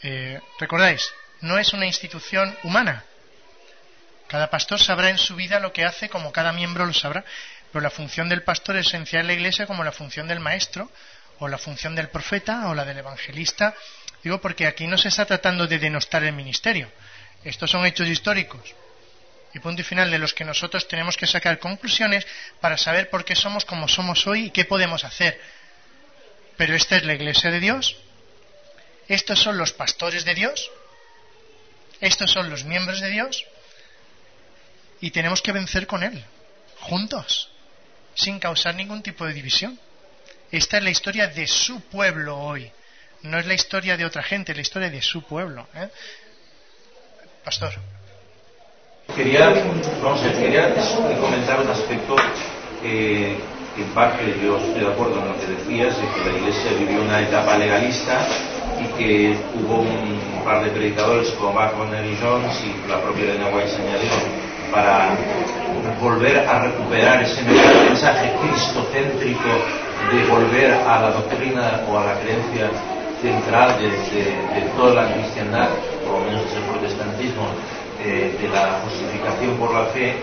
¿Recordáis? No es una institución humana. Cada pastor sabrá en su vida lo que hace, como cada miembro lo sabrá, pero la función del pastor es esencial en la iglesia como la función del maestro, o la función del profeta, o la del evangelista. Digo porque aquí no se está tratando de denostar el ministerio. Estos son hechos históricos y punto y final de los que nosotros tenemos que sacar conclusiones para saber por qué somos como somos hoy y qué podemos hacer. Pero esta es la iglesia de Dios, estos son los pastores de Dios, estos son los miembros de Dios, y tenemos que vencer con Él, juntos, sin causar ningún tipo de división. Esta es la historia de su pueblo hoy, no es la historia de otra gente, es la historia de su pueblo. Pastor. Quería comentar un aspecto que en parte yo estoy de acuerdo en lo que decías, de que la Iglesia vivió una etapa legalista y que hubo un par de predicadores como Wagner y Jones y la propia Elena White añadió para volver a recuperar ese mensaje cristocéntrico de volver a la doctrina o a la creencia central de toda la cristiandad, por lo menos desde el protestantismo, de la justificación por la fe.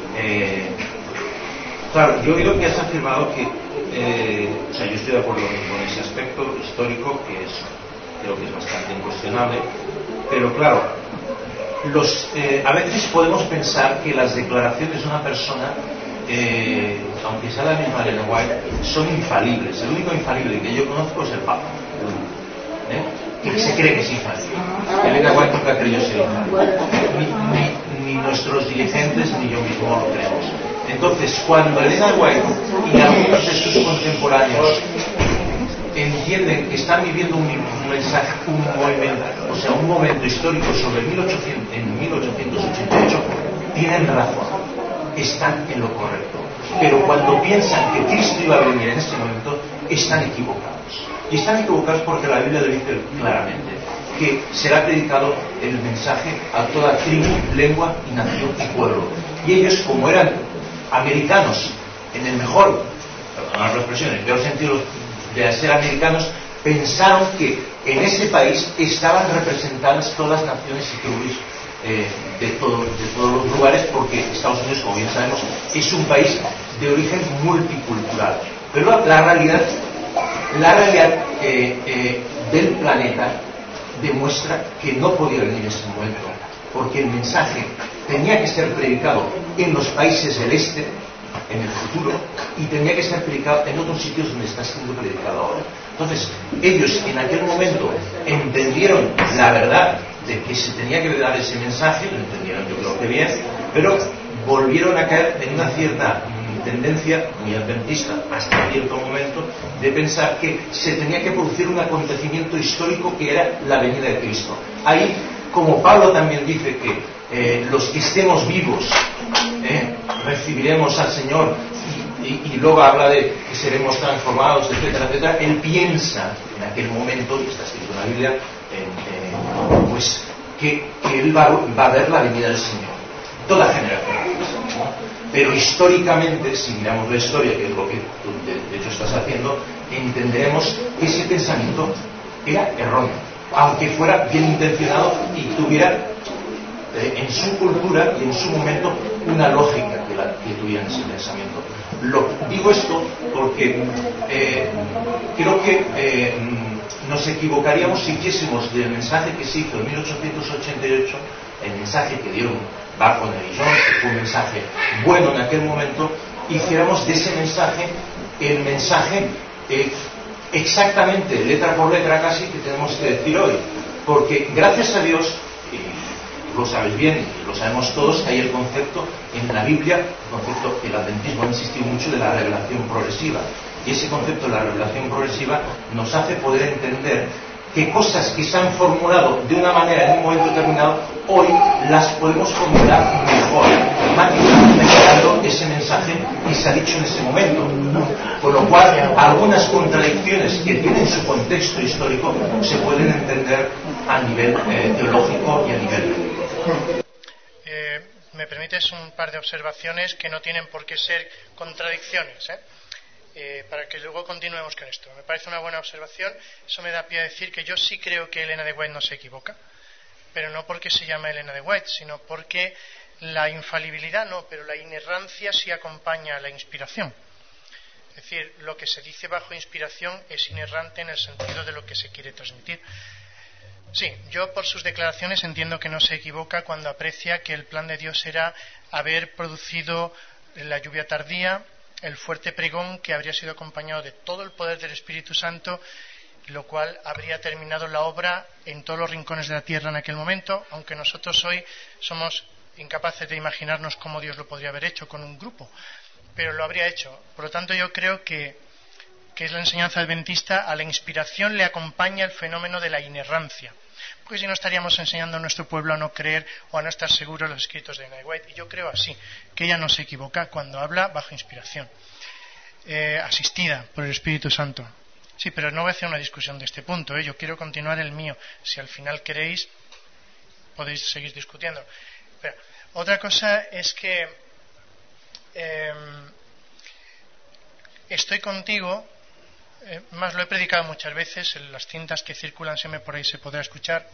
Claro, yo creo que has afirmado que, yo estoy de acuerdo con ese aspecto histórico, que creo que es bastante incuestionable, pero claro, a veces podemos pensar que las declaraciones de una persona, aunque sea la misma Elena White, son infalibles. El único infalible que yo conozco es el Papa, que se cree que es infalible. Elena White nunca creyó ser infalible, ni nuestros dirigentes ni yo mismo lo creemos. Entonces, cuando Elena White y algunos de sus contemporáneos entienden que están viviendo un mensaje, un movimiento, o sea, un momento histórico sobre en 1888, tienen razón, están en lo correcto. Pero cuando piensan que Cristo iba a venir en ese momento, están equivocados. Y están equivocados porque la Biblia lo dice claramente, que será predicado el mensaje a toda tribu, lengua y nación y pueblo. Y ellos, como eran americanos, en el mejor, perdonad la expresión, en el peor sentido de ser americanos, pensaron que en ese país estaban representadas todas las naciones y tribus de todos los lugares, porque Estados Unidos, como bien sabemos, es un país de origen multicultural. Pero la realidad del planeta demuestra que no podía venir en ese momento, porque el mensaje tenía que ser predicado en los países del este en el futuro y tenía que ser predicado en otros sitios donde está siendo predicado ahora. Entonces, ellos en aquel momento entendieron la verdad de que se tenía que dar ese mensaje, lo entendieron yo creo que bien, pero volvieron a caer en una cierta tendencia muy adventista hasta cierto momento de pensar que se tenía que producir un acontecimiento histórico que era la venida de Cristo. Ahí, como Pablo también dice que los que estemos vivos recibiremos al Señor y luego habla de que seremos transformados, etcétera, etcétera. Él piensa en aquel momento, y está escrito en la Biblia, pues que él va a ver la venida del Señor, toda generación, ¿no? Pero históricamente, si miramos la historia, que es lo que tú de hecho estás haciendo, entenderemos que ese pensamiento era erróneo, aunque fuera bien intencionado y tuviera en su cultura y en su momento una lógica que tuvieran ese pensamiento. Digo esto porque creo que nos equivocaríamos si hiciésemos del mensaje que se hizo en 1888, el mensaje que dieron Wagner y Jones, que fue un mensaje bueno en aquel momento, hiciéramos de ese mensaje el mensaje exactamente, letra por letra casi, que tenemos que decir hoy. Porque gracias a Dios, lo sabéis bien, lo sabemos todos, que hay el concepto en la Biblia, el concepto que el adventismo ha insistido mucho, de la revelación progresiva. Y ese concepto de la revelación progresiva nos hace poder entender que cosas que se han formulado de una manera en un momento determinado, hoy las podemos formular mejor, mejorando ese mensaje que se ha dicho en ese momento. Con lo cual, algunas contradicciones que tienen su contexto histórico se pueden entender a nivel teológico y a nivel bíblico. ¿Me permites un par de observaciones que no tienen por qué ser contradicciones? para que luego continuemos con esto. Me parece una buena observación. Eso me da pie a decir que yo sí creo que Elena de White no se equivoca, pero no porque se llama Elena de White, sino porque la infalibilidad no, pero la inerrancia sí acompaña a la inspiración. Es decir, lo que se dice bajo inspiración es inerrante en el sentido de lo que se quiere transmitir. Sí, yo por sus declaraciones entiendo que no se equivoca cuando aprecia que el plan de Dios era haber producido la lluvia tardía, el fuerte pregón que habría sido acompañado de todo el poder del Espíritu Santo, lo cual habría terminado la obra en todos los rincones de la tierra en aquel momento, aunque nosotros hoy somos incapaces de imaginarnos cómo Dios lo podría haber hecho con un grupo, pero lo habría hecho. Por lo tanto, yo creo que es la enseñanza adventista, a la inspiración le acompaña el fenómeno de la inerrancia, porque si no estaríamos enseñando a nuestro pueblo a no creer o a no estar seguros de los escritos de Elena de White. Y yo creo así, que ella no se equivoca cuando habla bajo inspiración, asistida por el Espíritu Santo. Sí, pero no voy a hacer una discusión de este punto, yo quiero continuar el mío. Si al final queréis, podéis seguir discutiendo. Pero otra cosa es que estoy contigo, más lo he predicado muchas veces, en las cintas que circulan siempre por ahí se podrá escuchar.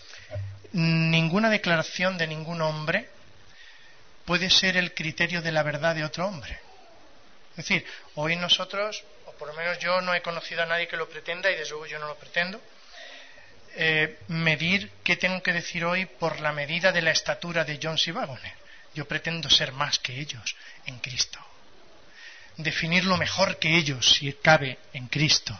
Ninguna declaración de ningún hombre puede ser el criterio de la verdad de otro hombre. Es decir, hoy nosotros, o por lo menos yo no he conocido a nadie que lo pretenda, y desde luego yo no lo pretendo, medir qué tengo que decir hoy por la medida de la estatura de John C. Waggoner. Yo pretendo ser más que ellos en Cristo, definirlo mejor que ellos, si cabe, en Cristo.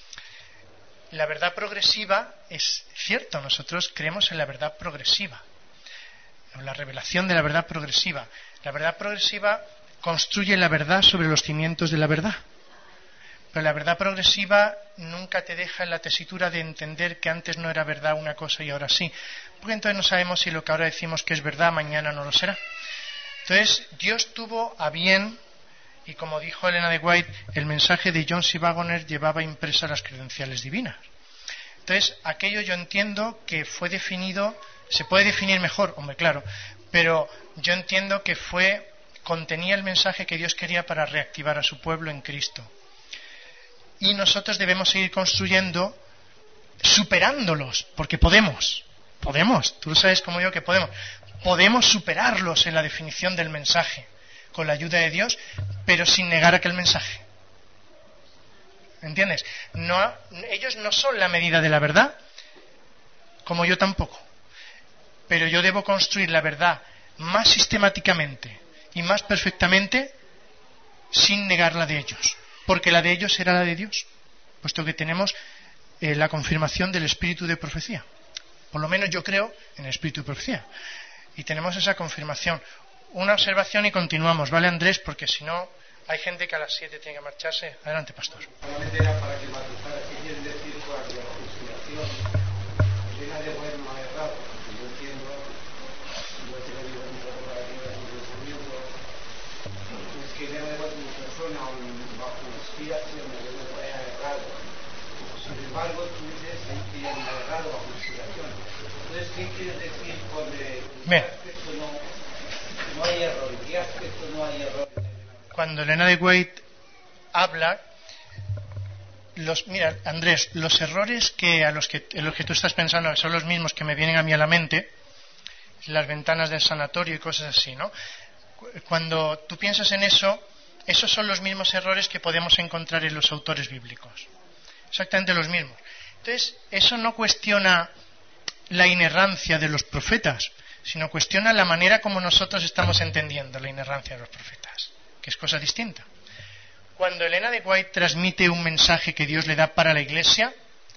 La verdad progresiva es cierto, nosotros creemos en la verdad progresiva, en la revelación de la verdad progresiva. La verdad progresiva construye la verdad sobre los cimientos de la verdad, pero la verdad progresiva nunca te deja en la tesitura de entender que antes no era verdad una cosa y ahora sí, porque entonces no sabemos si lo que ahora decimos que es verdad mañana no lo será. Entonces Dios tuvo a bien, y como dijo Elena de White, el mensaje de John C. Waggoner llevaba impresas las credenciales divinas. Entonces aquello yo entiendo que fue definido, se puede definir mejor, hombre, claro, pero yo entiendo que contenía el mensaje que Dios quería para reactivar a su pueblo en Cristo. Y nosotros debemos seguir construyendo, superándolos, porque podemos, tú lo sabes como yo que podemos superarlos en la definición del mensaje, con la ayuda de Dios, pero sin negar aquel mensaje. ¿Entiendes? Ellos no son la medida de la verdad, como yo tampoco, pero yo debo construir la verdad más sistemáticamente y más perfectamente sin negar la de ellos, porque la de ellos será la de Dios, puesto que tenemos la confirmación del espíritu de profecía. Por lo menos yo creo en el espíritu de profecía y tenemos esa confirmación. Una observación y continuamos, ¿vale, Andrés? Porque si no hay gente que a las 7 tiene que marcharse. Adelante, pastor. Solamente era para que matizara qué quiere decir con la inspiración. Elena de White no ha errado, porque yo entiendo, yo he tenido mucha comparativa en mi pensamiento, es que Elena de White como persona bajo inspiración de Elena de White ha errado. Sin embargo, tú dices que ella no ha errado bajo inspiración. Entonces, ¿qué quieres decir con qué aspecto no hay error? ¿En qué aspecto no hay error? Cuando Elena de White habla, mira, Andrés, los errores en los que tú estás pensando son los mismos que me vienen a mí a la mente, las ventanas del sanatorio y cosas así, ¿no? Cuando tú piensas en eso, esos son los mismos errores que podemos encontrar en los autores bíblicos, exactamente los mismos. Entonces, eso no cuestiona la inerrancia de los profetas, sino cuestiona la manera como nosotros estamos entendiendo la inerrancia de los profetas, que es cosa distinta. Cuando Elena de White transmite un mensaje que Dios le da para la Iglesia,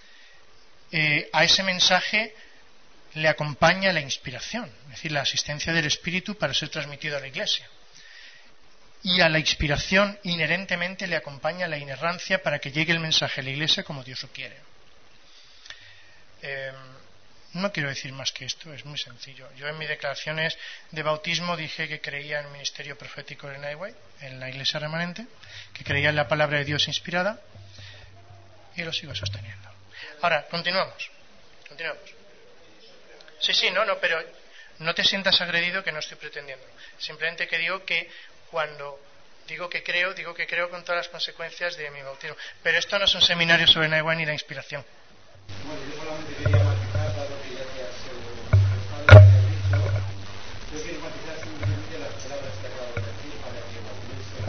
a ese mensaje le acompaña la inspiración, es decir, la asistencia del Espíritu para ser transmitido a la Iglesia. Y a la inspiración inherentemente le acompaña la inerrancia para que llegue el mensaje a la Iglesia como Dios lo quiere. No quiero decir más que esto, es muy sencillo. Yo en mis declaraciones de bautismo dije que creía en el ministerio profético de Elena de White, en la Iglesia remanente, que creía en la palabra de Dios inspirada, y lo sigo sosteniendo. Ahora, continuamos. Sí, no, pero no te sientas agredido, que no estoy pretendiendo. Simplemente que digo que cuando Digo que creo con todas las consecuencias de mi bautismo. Pero esto no es un seminario sobre Ellen White ni la inspiración. Bueno, yo solamente quería matizar, dado que ya te has dicho, yo quiero matizar simplemente las palabras que acabo de decir para que la audiencia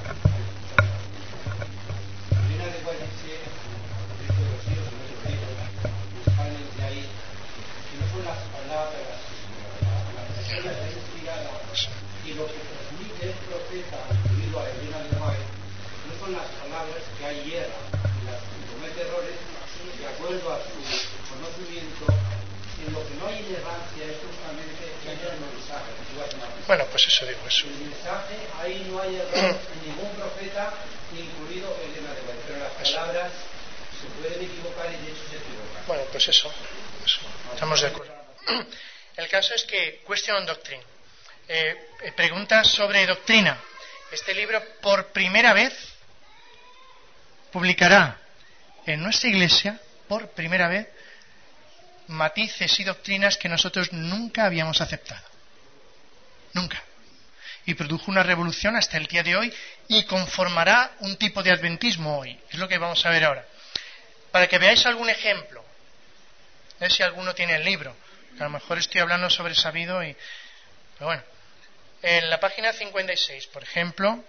Elena de White dice, esto de los hijos y los hebreos, principalmente ahí, que no son las palabras, la persona está inspirada y lo que transmite el profeta, incluido a Elena de White, no son las palabras que hay hierra y las que comete errores de acuerdo a su conocimiento. En lo que no hay inerrancia es justamente que haya el mensaje. Bueno, pues eso digo, eso. El mensaje, ahí no hay error en ningún profeta, incluido Elena de White, pero las palabras se pueden equivocar y de hecho se equivocan. Bueno, pues eso. Estamos de acuerdo. El caso es que Question on Doctrine, preguntas sobre doctrina. Este libro por primera vez publicará en nuestra iglesia, por primera vez, matices y doctrinas que nosotros nunca habíamos aceptado. Nunca. Y produjo una revolución hasta el día de hoy y conformará un tipo de adventismo hoy. Es lo que vamos a ver ahora. Para que veáis algún ejemplo, a ver si alguno tiene el libro, que a lo mejor estoy hablando sobre sabido y... Pero bueno, en la página 56, por ejemplo,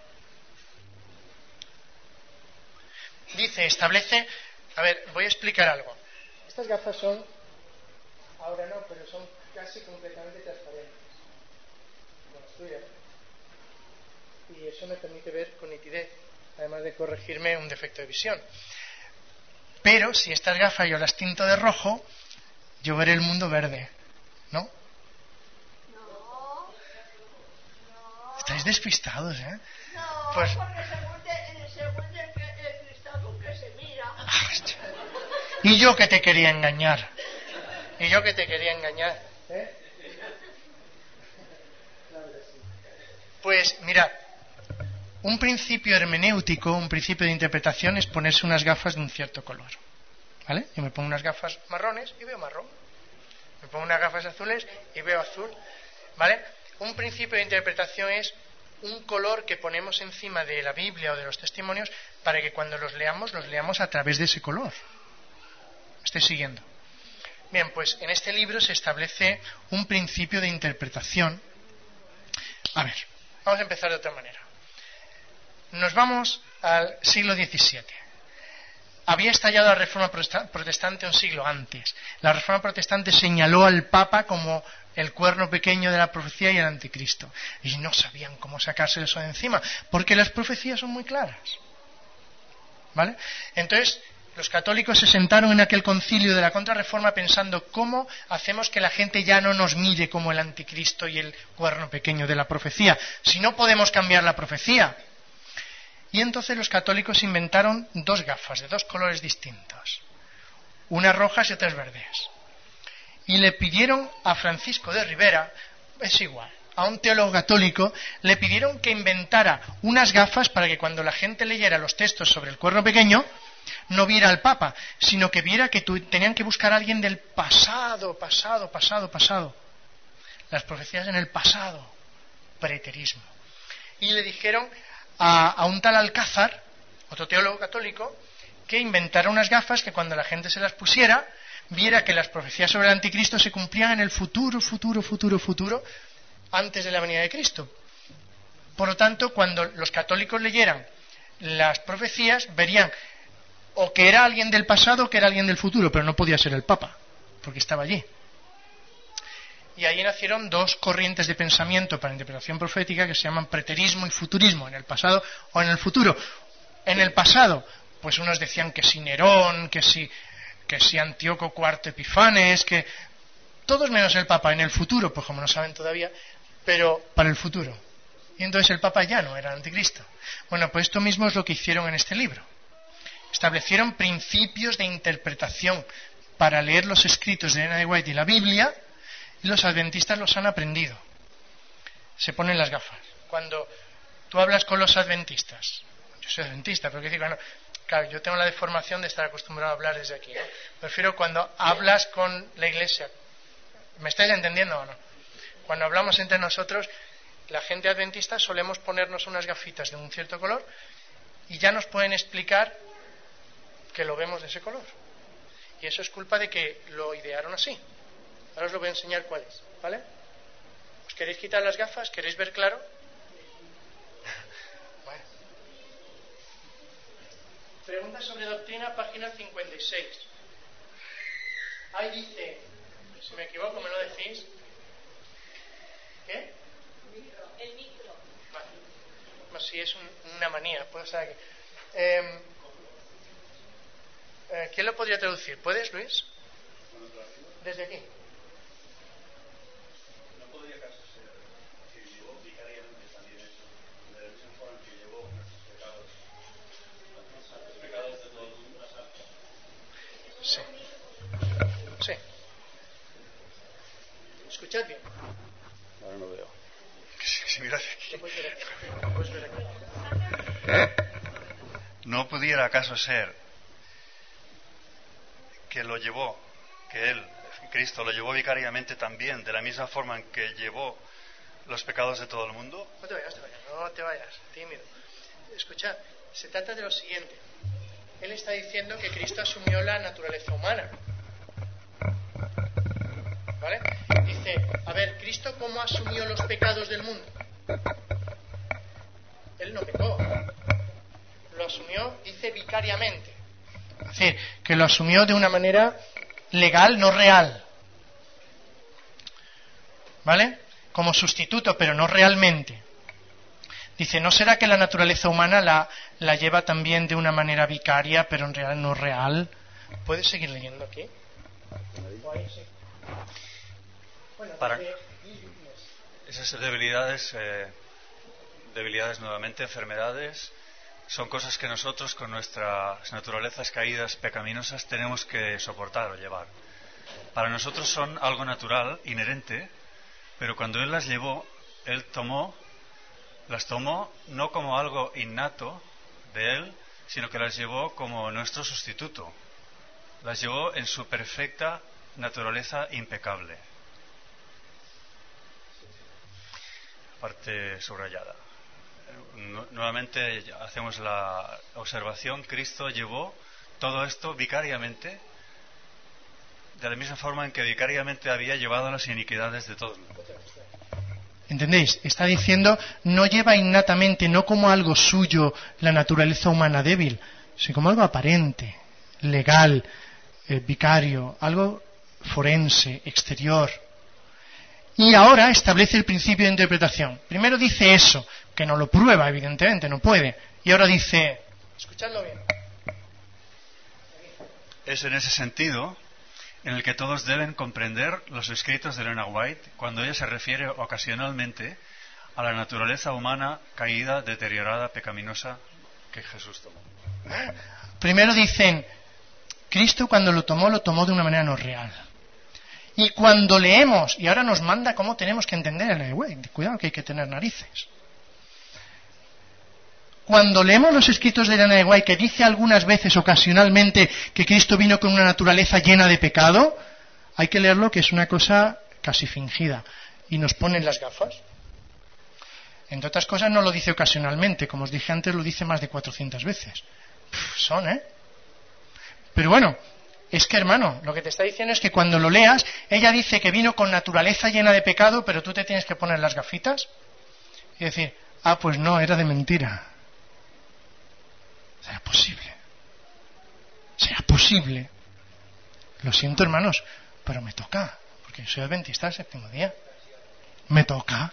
dice, establece... A ver, voy a explicar algo. Estas gafas son, ahora no, pero son casi completamente transparentes, como las tuyas. Y eso me permite ver con nitidez, además de corregirme un defecto de visión. Pero si estas gafas yo las tinto de rojo, yo veré el mundo verde, ¿no? No. Estáis despistados, ¿eh? No, Pues... porque según el cristal con que se mira. Y yo que te quería engañar. ¿Eh? Pues mirad, un principio hermenéutico, un principio de interpretación es ponerse unas gafas de un cierto color. ¿Vale? Yo me pongo unas gafas marrones y veo marrón. Me pongo unas gafas azules y veo azul. ¿Vale? Un principio de interpretación es un color que ponemos encima de la Biblia o de los testimonios para que cuando los leamos a través de ese color. ¿Me estoy siguiendo? Bien, pues en este libro se establece un principio de interpretación. A ver, vamos a empezar de otra manera. Nos vamos al siglo XVII. Había estallado la Reforma Protestante un siglo antes. La Reforma Protestante señaló al Papa como el cuerno pequeño de la profecía y el anticristo. Y no sabían cómo sacarse eso de encima, porque las profecías son muy claras. ¿Vale? Entonces, los católicos se sentaron en aquel concilio de la Contrarreforma pensando cómo hacemos que la gente ya no nos mire como el anticristo y el cuerno pequeño de la profecía, si no podemos cambiar la profecía. Y entonces los católicos inventaron dos gafas de dos colores distintos, unas rojas y otras verdes. Y le pidieron a Francisco de Ribera, es igual, a un teólogo católico, le pidieron que inventara unas gafas para que cuando la gente leyera los textos sobre el cuerno pequeño, no viera al Papa, sino que viera que tenían que buscar a alguien del pasado. Las profecías en el pasado, preterismo. Y le dijeron a un tal Alcázar, otro teólogo católico, que inventara unas gafas que cuando la gente se las pusiera, viera que las profecías sobre el anticristo se cumplían en el futuro, antes de la venida de Cristo. Por lo tanto, cuando los católicos leyeran las profecías, verían o que era alguien del pasado o que era alguien del futuro, pero no podía ser el Papa, porque estaba allí. Y ahí nacieron dos corrientes de pensamiento para interpretación profética que se llaman preterismo y futurismo, en el pasado o en el futuro. En el pasado, pues unos decían que si Nerón, que si Antíoco IV Epifanes, que todos menos el Papa. En el futuro, pues como no saben todavía, pero para el futuro. Y entonces el Papa ya no era el anticristo. Bueno, pues esto mismo es lo que hicieron en este libro. Establecieron principios de interpretación para leer los escritos de Ellen de White y la Biblia, y los adventistas los han aprendido. Se ponen las gafas. Cuando tú hablas con los adventistas, yo soy adventista, pero bueno, claro, yo tengo la deformación de estar acostumbrado a hablar desde aquí, ¿no? Prefiero cuando hablas con la iglesia. ¿Me estáis entendiendo o no? Cuando hablamos entre nosotros, la gente adventista solemos ponernos unas gafitas de un cierto color y ya nos pueden explicar que lo vemos de ese color. Y eso es culpa de que lo idearon así. Ahora os lo voy a enseñar cuál es, ¿vale? ¿Os queréis quitar las gafas? ¿Queréis ver claro? Bueno. Pregunta sobre doctrina, página 56. Ahí dice, si me equivoco me lo decís. ¿Qué? El micro. Vale. Bueno, si es una manía, puedo estar aquí. ¿Quién lo podría traducir? ¿Puedes, Luis? Desde aquí. ¿No podría acaso ser que llevó vicariamente también eso, de la misma forma que llevó nuestros pecados, los pecados de todo el mundo, las arcas? Sí. Sí. Escuchad bien. Ahora no veo. Si miras aquí. Lo puedes ver aquí. ¿No pudiera acaso ser que lo llevó, que él, Cristo, lo llevó vicariamente también, de la misma forma en que llevó los pecados de todo el mundo? No te vayas, tímido. Escuchad, se trata de lo siguiente. Él está diciendo que Cristo asumió la naturaleza humana. ¿Vale? Dice, a ver, ¿Cristo cómo asumió los pecados del mundo? Él no pecó. Lo asumió, dice, vicariamente. Es decir, que lo asumió de una manera legal, no real. ¿Vale? Como sustituto, pero no realmente. Dice, ¿no será que la naturaleza humana la lleva también de una manera vicaria, pero en realidad no real? ¿Puedes seguir leyendo aquí? Bueno, Para esas debilidades nuevamente, enfermedades, son cosas que nosotros con nuestras naturalezas caídas pecaminosas tenemos que soportar o llevar. Para nosotros son algo natural, inherente, pero cuando Él las llevó, Él las tomó no como algo innato de Él, sino que las llevó como nuestro sustituto. Las llevó en su perfecta naturaleza impecable. Parte subrayada. Nuevamente hacemos la observación, Cristo llevó todo esto vicariamente, de la misma forma en que vicariamente había llevado las iniquidades de todos. ¿Entendéis? Está diciendo, no lleva innatamente, no como algo suyo, la naturaleza humana débil, sino como algo aparente, legal, vicario, algo forense, exterior. Y ahora establece el principio de interpretación. Primero dice eso, que no lo prueba, evidentemente, no puede. Y ahora dice, escuchadlo bien. Es en ese sentido en el que todos deben comprender los escritos de Elena White cuando ella se refiere ocasionalmente a la naturaleza humana caída, deteriorada, pecaminosa que Jesús tomó. Primero dicen, Cristo cuando lo tomó de una manera no real. Y cuando leemos, y ahora nos manda cómo tenemos que entender Elena White, cuidado que hay que tener narices. Cuando leemos los escritos de Elena White, que dice algunas veces, ocasionalmente, que Cristo vino con una naturaleza llena de pecado, hay que leerlo que es una cosa casi fingida. Y nos ponen las gafas. Entre otras cosas no lo dice ocasionalmente, como os dije antes, lo dice más de 400 veces. Pero bueno, es que hermano, lo que te está diciendo es que cuando lo leas, ella dice que vino con naturaleza llena de pecado, pero tú te tienes que poner las gafitas y decir, pues no, era de mentira. ¿Será posible? ¿Será posible? Lo siento, hermanos, pero me toca, porque soy adventista del séptimo día. Me toca.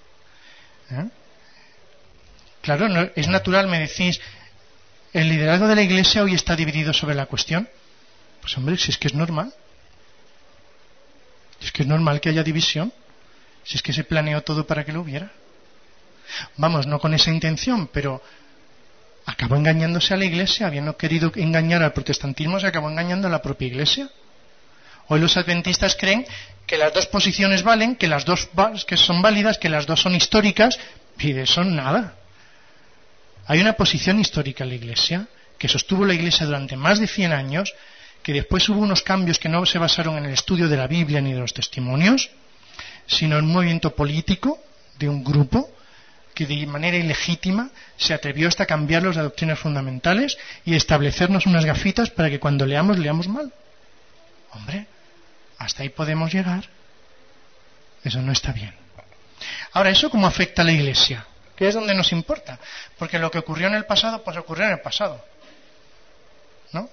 Claro, no, es natural, me decís, ¿el liderazgo de la Iglesia hoy está dividido sobre la cuestión? Pues hombre, si es que es normal. Si es que es normal que haya división. Si es que se planeó todo para que lo hubiera. Vamos, no con esa intención, pero acabó engañándose a la Iglesia, habiendo querido engañar al protestantismo, se acabó engañando a la propia Iglesia. Hoy los adventistas creen que las dos posiciones valen, que las dos que son válidas, que las dos son históricas, y de eso nada. Hay una posición histórica en la Iglesia, que sostuvo la Iglesia durante más de 100 años, que después hubo unos cambios que no se basaron en el estudio de la Biblia ni de los testimonios, sino en un movimiento político de un grupo que de manera ilegítima se atrevió hasta cambiar las doctrinas fundamentales y establecernos unas gafitas para que cuando leamos mal. Hombre, hasta ahí podemos llegar. Eso no está bien. Ahora, ¿eso cómo afecta a la Iglesia? Que es donde nos importa. Porque lo que ocurrió en el pasado, pues ocurrió en el pasado. ¿No?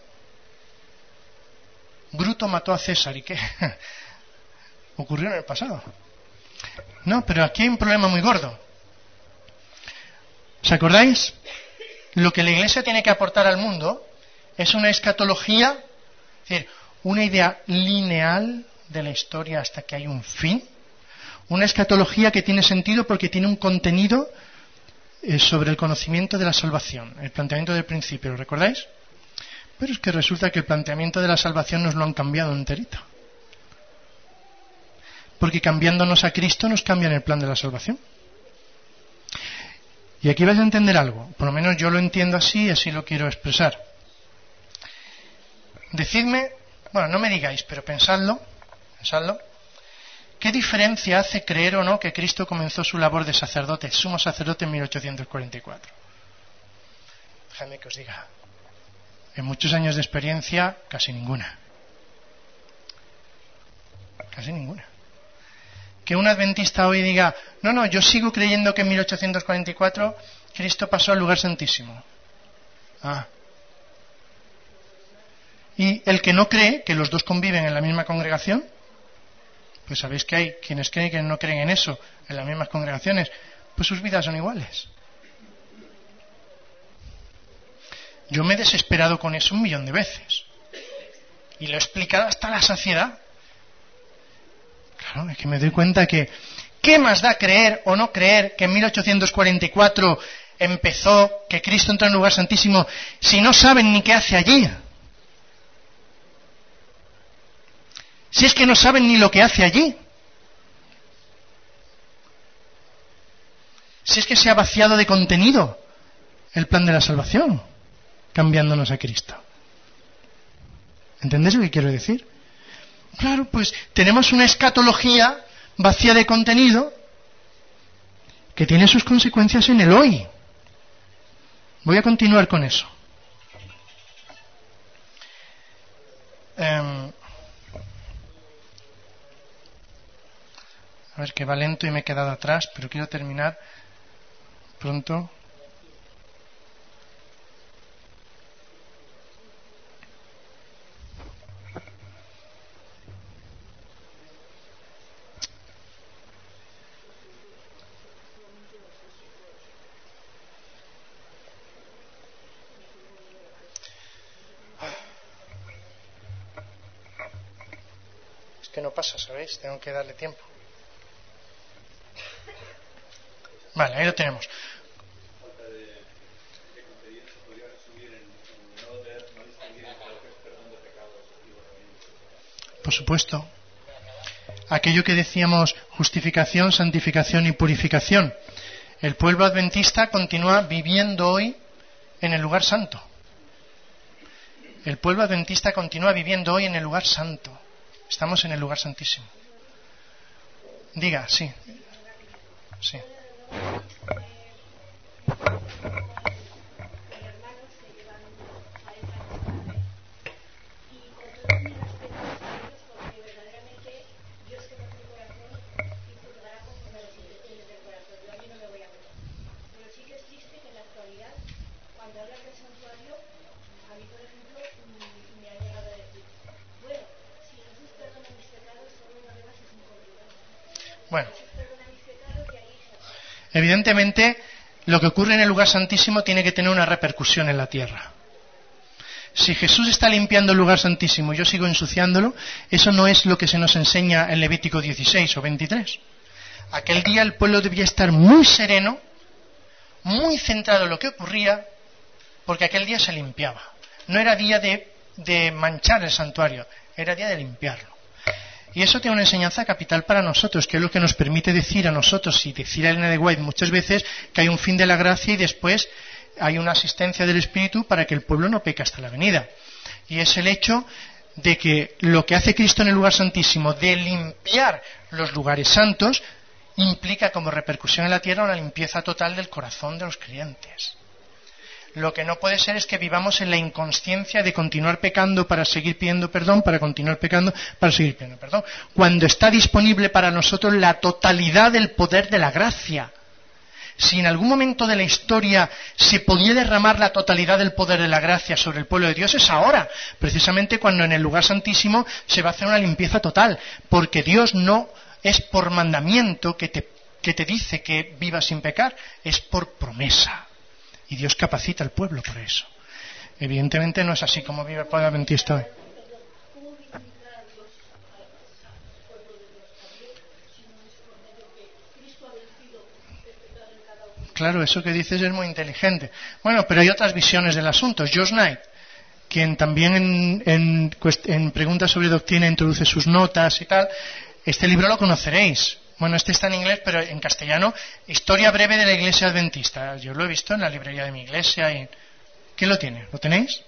Bruto mató a César, ¿y qué? Ocurrió en el pasado. No, pero aquí hay un problema muy gordo. ¿Os acordáis? Lo que la Iglesia tiene que aportar al mundo es una escatología, es decir, una idea lineal de la historia hasta que hay un fin. Una escatología que tiene sentido porque tiene un contenido sobre el conocimiento de la salvación, el planteamiento del principio, ¿lo recordáis? Pero es que resulta que el planteamiento de la salvación nos lo han cambiado enterito. Porque cambiándonos a Cristo nos cambian el plan de la salvación. Y aquí vais a entender algo, por lo menos yo lo entiendo así y así lo quiero expresar. Decidme, bueno, no me digáis, pero pensadlo, ¿qué diferencia hace creer o no que Cristo comenzó su labor de sacerdote, sumo sacerdote en 1844? Dejadme que os diga, en muchos años de experiencia, casi ninguna. Casi ninguna. Que un adventista hoy diga, no, yo sigo creyendo que en 1844 Cristo pasó al lugar santísimo. Y el que no cree, que los dos conviven en la misma congregación, pues sabéis que hay quienes creen y quienes no creen en eso, en las mismas congregaciones, pues sus vidas son iguales. Yo me he desesperado con eso 1.000.000 de veces. Y lo he explicado hasta la saciedad. Claro, es que me doy cuenta que ¿qué más da creer o no creer que en 1844 empezó, que Cristo entró en el lugar santísimo, si no saben ni qué hace allí? Si es que no saben ni lo que hace allí. Si es que se ha vaciado de contenido el plan de la salvación, cambiándonos a Cristo. ¿Entendéis lo que quiero decir? Claro, pues tenemos una escatología vacía de contenido que tiene sus consecuencias en el hoy. Voy a continuar con eso. A ver, que va lento y me he quedado atrás, pero quiero terminar pronto. Es que no pasa, ¿sabéis? Tengo que darle tiempo. Vale, ahí lo tenemos. Por supuesto. Aquello que decíamos, justificación, santificación y purificación. El pueblo adventista continúa viviendo hoy en el lugar santo. El pueblo adventista continúa viviendo hoy en el lugar santo. Estamos en el lugar santísimo. Diga, sí. Sí. Bueno, evidentemente lo que ocurre en el lugar santísimo tiene que tener una repercusión en la tierra. Si Jesús está limpiando el lugar santísimo y yo sigo ensuciándolo, eso no es lo que se nos enseña en Levítico 16 o 23. Aquel día el pueblo debía estar muy sereno, muy centrado en lo que ocurría, porque aquel día se limpiaba. No era día de manchar el santuario, era día de limpiarlo. Y eso tiene una enseñanza capital para nosotros, que es lo que nos permite decir a nosotros y decir a Elena de White muchas veces que hay un fin de la gracia y después hay una asistencia del Espíritu para que el pueblo no peque hasta la venida. Y es el hecho de que lo que hace Cristo en el lugar santísimo, de limpiar los lugares santos, implica como repercusión en la tierra una limpieza total del corazón de los creyentes. Lo que no puede ser es que vivamos en la inconsciencia de continuar pecando para seguir pidiendo perdón, para continuar pecando para seguir pidiendo perdón, cuando está disponible para nosotros la totalidad del poder de la gracia. Si en algún momento de la historia se podía derramar la totalidad del poder de la gracia sobre el pueblo de Dios, es ahora, precisamente cuando en el lugar santísimo se va a hacer una limpieza total, porque Dios no es por mandamiento que te dice que vivas sin pecar, es por promesa. Y Dios capacita al pueblo por eso. Evidentemente no es así como vive el pueblo adventista hoy. Claro, eso que dices es muy inteligente. Bueno, pero hay otras visiones del asunto. Josh Knight, quien también en preguntas sobre doctrina introduce sus notas y tal, este libro lo conoceréis. Bueno, este está en inglés, pero en castellano, Historia breve de la Iglesia Adventista. Yo lo he visto en la librería de mi iglesia. ¿Quién lo tiene? ¿Lo tenéis?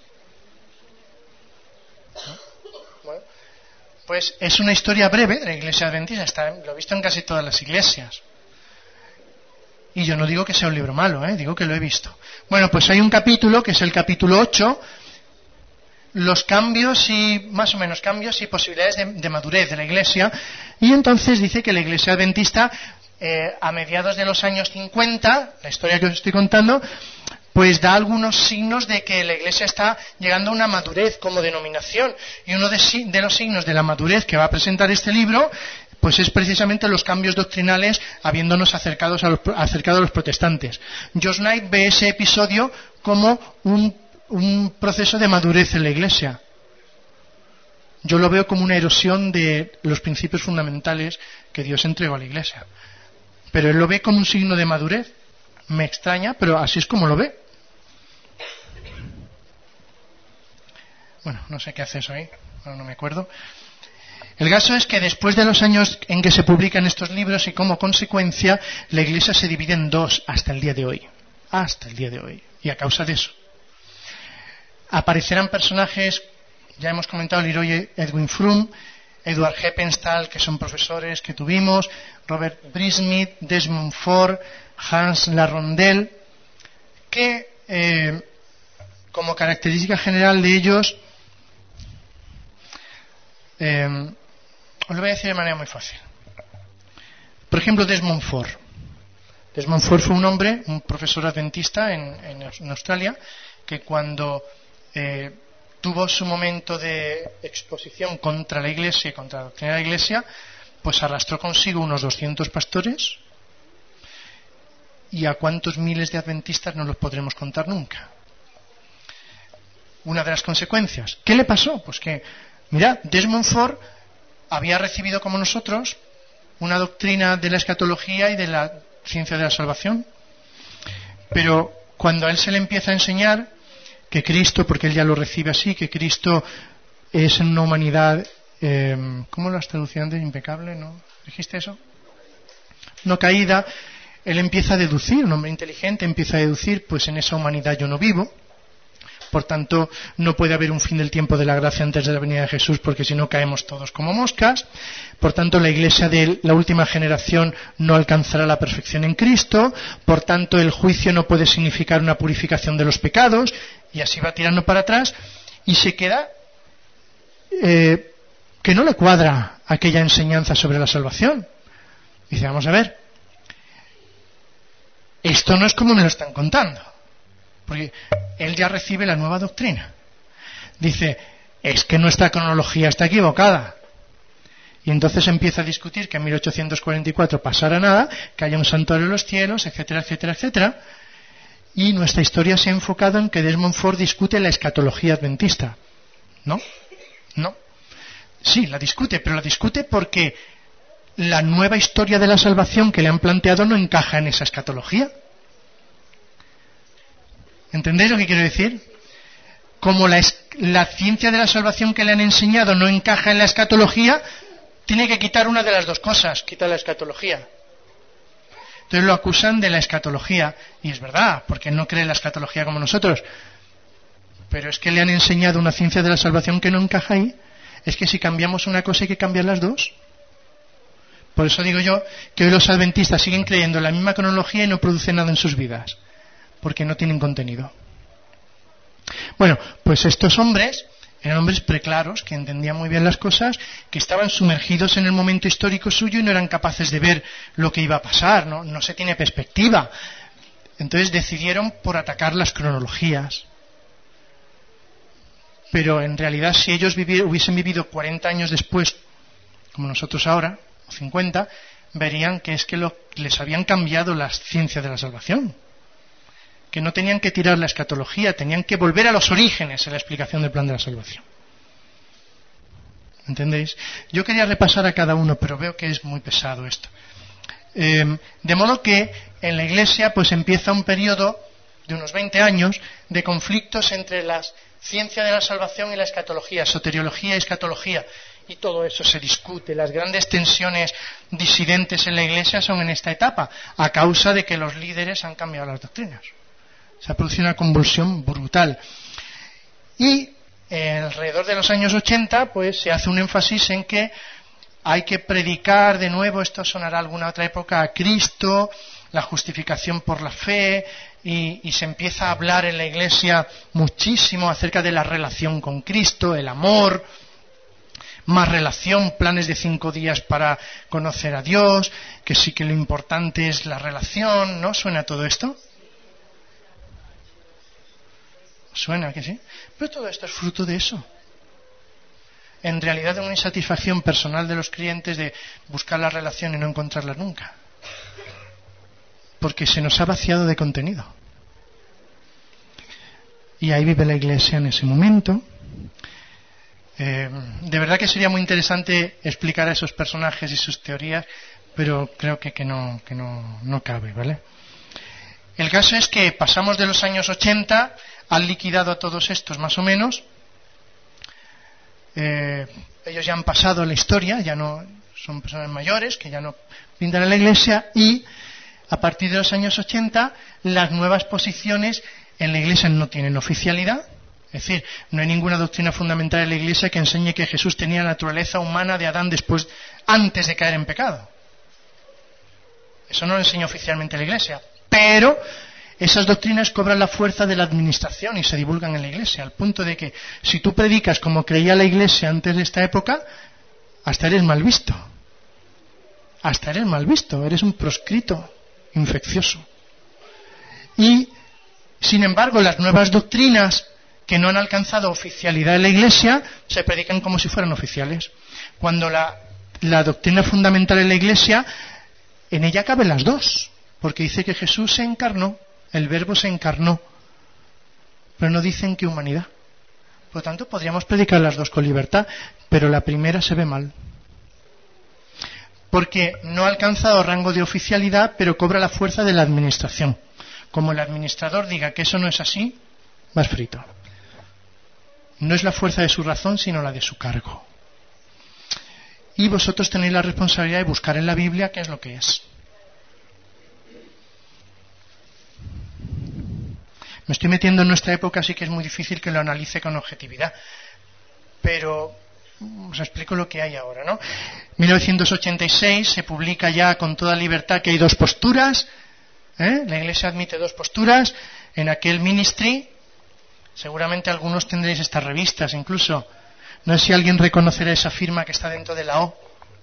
¿No? Bueno, pues es una historia breve de la Iglesia Adventista. Lo he visto en casi todas las iglesias. Y yo no digo que sea un libro malo, digo que lo he visto. Bueno, pues hay un capítulo, que es el capítulo 8, los cambios y, más o menos, cambios y posibilidades de madurez de la Iglesia. Y entonces dice que la Iglesia Adventista, a mediados de los años 50, la historia que os estoy contando, pues da algunos signos de que la Iglesia está llegando a una madurez como denominación. Y uno de los signos de la madurez que va a presentar este libro, pues es precisamente los cambios doctrinales habiéndonos acercado a los protestantes. Josh Knight ve ese episodio como un proceso de madurez en la Iglesia. Yo lo veo como una erosión de los principios fundamentales que Dios entregó a la Iglesia. Pero él lo ve como un signo de madurez. Me extraña, pero así es como lo ve. Bueno, no sé qué hace eso ahí, ahora no me acuerdo. El caso es que después de los años en que se publican estos libros y como consecuencia, la Iglesia se divide en dos hasta el día de hoy. Hasta el día de hoy. Y a causa de eso. Aparecerán personajes, ya hemos comentado, Leroy Edwin Froome, Edward Heppenstall, que son profesores que tuvimos, Robert Brismith, Desmond Ford, Hans Larrondel, que como característica general de ellos, os lo voy a decir de manera muy fácil. Por ejemplo, Desmond Ford. Desmond Ford fue un hombre, un profesor adventista en Australia, que cuando tuvo su momento de exposición contra la Iglesia y contra la doctrina de la Iglesia, pues arrastró consigo unos 200 pastores, y a cuántos miles de adventistas no los podremos contar nunca. Una de las consecuencias. ¿Qué le pasó? Pues que, mirad, Desmond Ford había recibido como nosotros una doctrina de la escatología y de la ciencia de la salvación, pero cuando a él se le empieza a enseñar que Cristo, porque él ya lo recibe así, que Cristo es en una humanidad, ¿cómo lo has traducido antes? Impecable, ¿no? ¿Dijiste eso? No caída. Él empieza a deducir, un hombre inteligente empieza a deducir, pues en esa humanidad yo no vivo, por tanto no puede haber un fin del tiempo de la gracia antes de la venida de Jesús, porque si no caemos todos como moscas. Por tanto, la Iglesia de la última generación no alcanzará la perfección en Cristo, por tanto el juicio no puede significar una purificación de los pecados, y así va tirando para atrás, y se queda que no le cuadra aquella enseñanza sobre la salvación. Dice, vamos a ver, esto no es como me lo están contando, porque él ya recibe la nueva doctrina. Dice, es que nuestra cronología está equivocada. Y entonces empieza a discutir que en 1844 pasará nada, que haya un santuario en los cielos, etcétera, etcétera, etcétera. Y nuestra historia se ha enfocado en que Desmond Ford discute la escatología adventista. ¿No? No. Sí, la discute, pero la discute porque la nueva historia de la salvación que le han planteado no encaja en esa escatología. ¿Entendéis lo que quiero decir? Como la ciencia de la salvación que le han enseñado no encaja en la escatología, tiene que quitar una de las dos cosas, quita la escatología. Entonces lo acusan de la escatología, y es verdad, porque él no cree en la escatología como nosotros, pero es que le han enseñado una ciencia de la salvación que no encaja ahí. Es que si cambiamos una cosa hay que cambiar las dos. Por eso digo yo que hoy los adventistas siguen creyendo en la misma cronología y no producen nada en sus vidas, porque no tienen contenido. Bueno, pues estos hombres eran hombres preclaros, que entendían muy bien las cosas, que estaban sumergidos en el momento histórico suyo y no eran capaces de ver lo que iba a pasar, no se tiene perspectiva. Entonces decidieron por atacar las cronologías. Pero en realidad, si ellos hubiesen vivido 40 años después, como nosotros ahora, o 50, verían que es que les habían cambiado la ciencia de la salvación. Que no tenían que tirar la escatología, tenían que volver a los orígenes en la explicación del plan de la salvación. ¿Entendéis? Yo quería repasar a cada uno, pero veo que es muy pesado esto. De modo que en la Iglesia pues empieza un periodo de unos 20 años de conflictos entre la ciencia de la salvación y la escatología, soteriología y escatología, y todo eso se discute. Las grandes tensiones disidentes en la Iglesia son en esta etapa, a causa de que los líderes han cambiado las doctrinas. Se ha producido una convulsión brutal. Y alrededor de los años 80 pues se hace un énfasis en que hay que predicar de nuevo, esto sonará alguna otra época, a Cristo, la justificación por la fe, y se empieza a hablar en la Iglesia muchísimo acerca de la relación con Cristo, el amor, más relación, planes de 5 días para conocer a Dios, que sí que lo importante es la relación, ¿no? ¿Suena todo esto? Suena que sí, pero todo esto es fruto de eso. En realidad, de una insatisfacción personal de los creyentes de buscar la relación y no encontrarla nunca, porque se nos ha vaciado de contenido. Y ahí vive la Iglesia en ese momento. De verdad que sería muy interesante explicar a esos personajes y sus teorías, pero creo que no cabe, ¿vale? El caso es que pasamos de los años 80, han liquidado a todos estos más o menos. Ellos ya han pasado la historia, ya no son personas mayores, que ya no pintan en la Iglesia, y a partir de los años 80 las nuevas posiciones en la Iglesia no tienen oficialidad. Es decir, no hay ninguna doctrina fundamental en la Iglesia que enseñe que Jesús tenía la naturaleza humana de Adán antes de caer en pecado. Eso no lo enseña oficialmente la Iglesia. Pero esas doctrinas cobran la fuerza de la administración y se divulgan en la Iglesia, al punto de que si tú predicas como creía la Iglesia antes de esta época, hasta eres mal visto. Hasta eres mal visto, eres un proscrito infeccioso. Y, sin embargo, las nuevas doctrinas que no han alcanzado oficialidad en la Iglesia se predican como si fueran oficiales. Cuando la doctrina fundamental en la Iglesia, en ella caben las dos. Porque dice que Jesús se encarnó, el Verbo se encarnó, pero no dicen qué humanidad. Por lo tanto, podríamos predicar las dos con libertad, pero la primera se ve mal. Porque no ha alcanzado rango de oficialidad, pero cobra la fuerza de la administración. Como el administrador diga que eso no es así, vas frito. No es la fuerza de su razón, sino la de su cargo. Y vosotros tenéis la responsabilidad de buscar en la Biblia qué es lo que es. Me estoy metiendo en nuestra época, así que es muy difícil que lo analice con objetividad. Pero os explico lo que hay ahora, ¿no? 1986 se publica ya con toda libertad que hay dos posturas. La Iglesia admite dos posturas. En aquel Ministry, seguramente algunos tendréis estas revistas incluso. No sé si alguien reconocerá esa firma que está dentro de la O.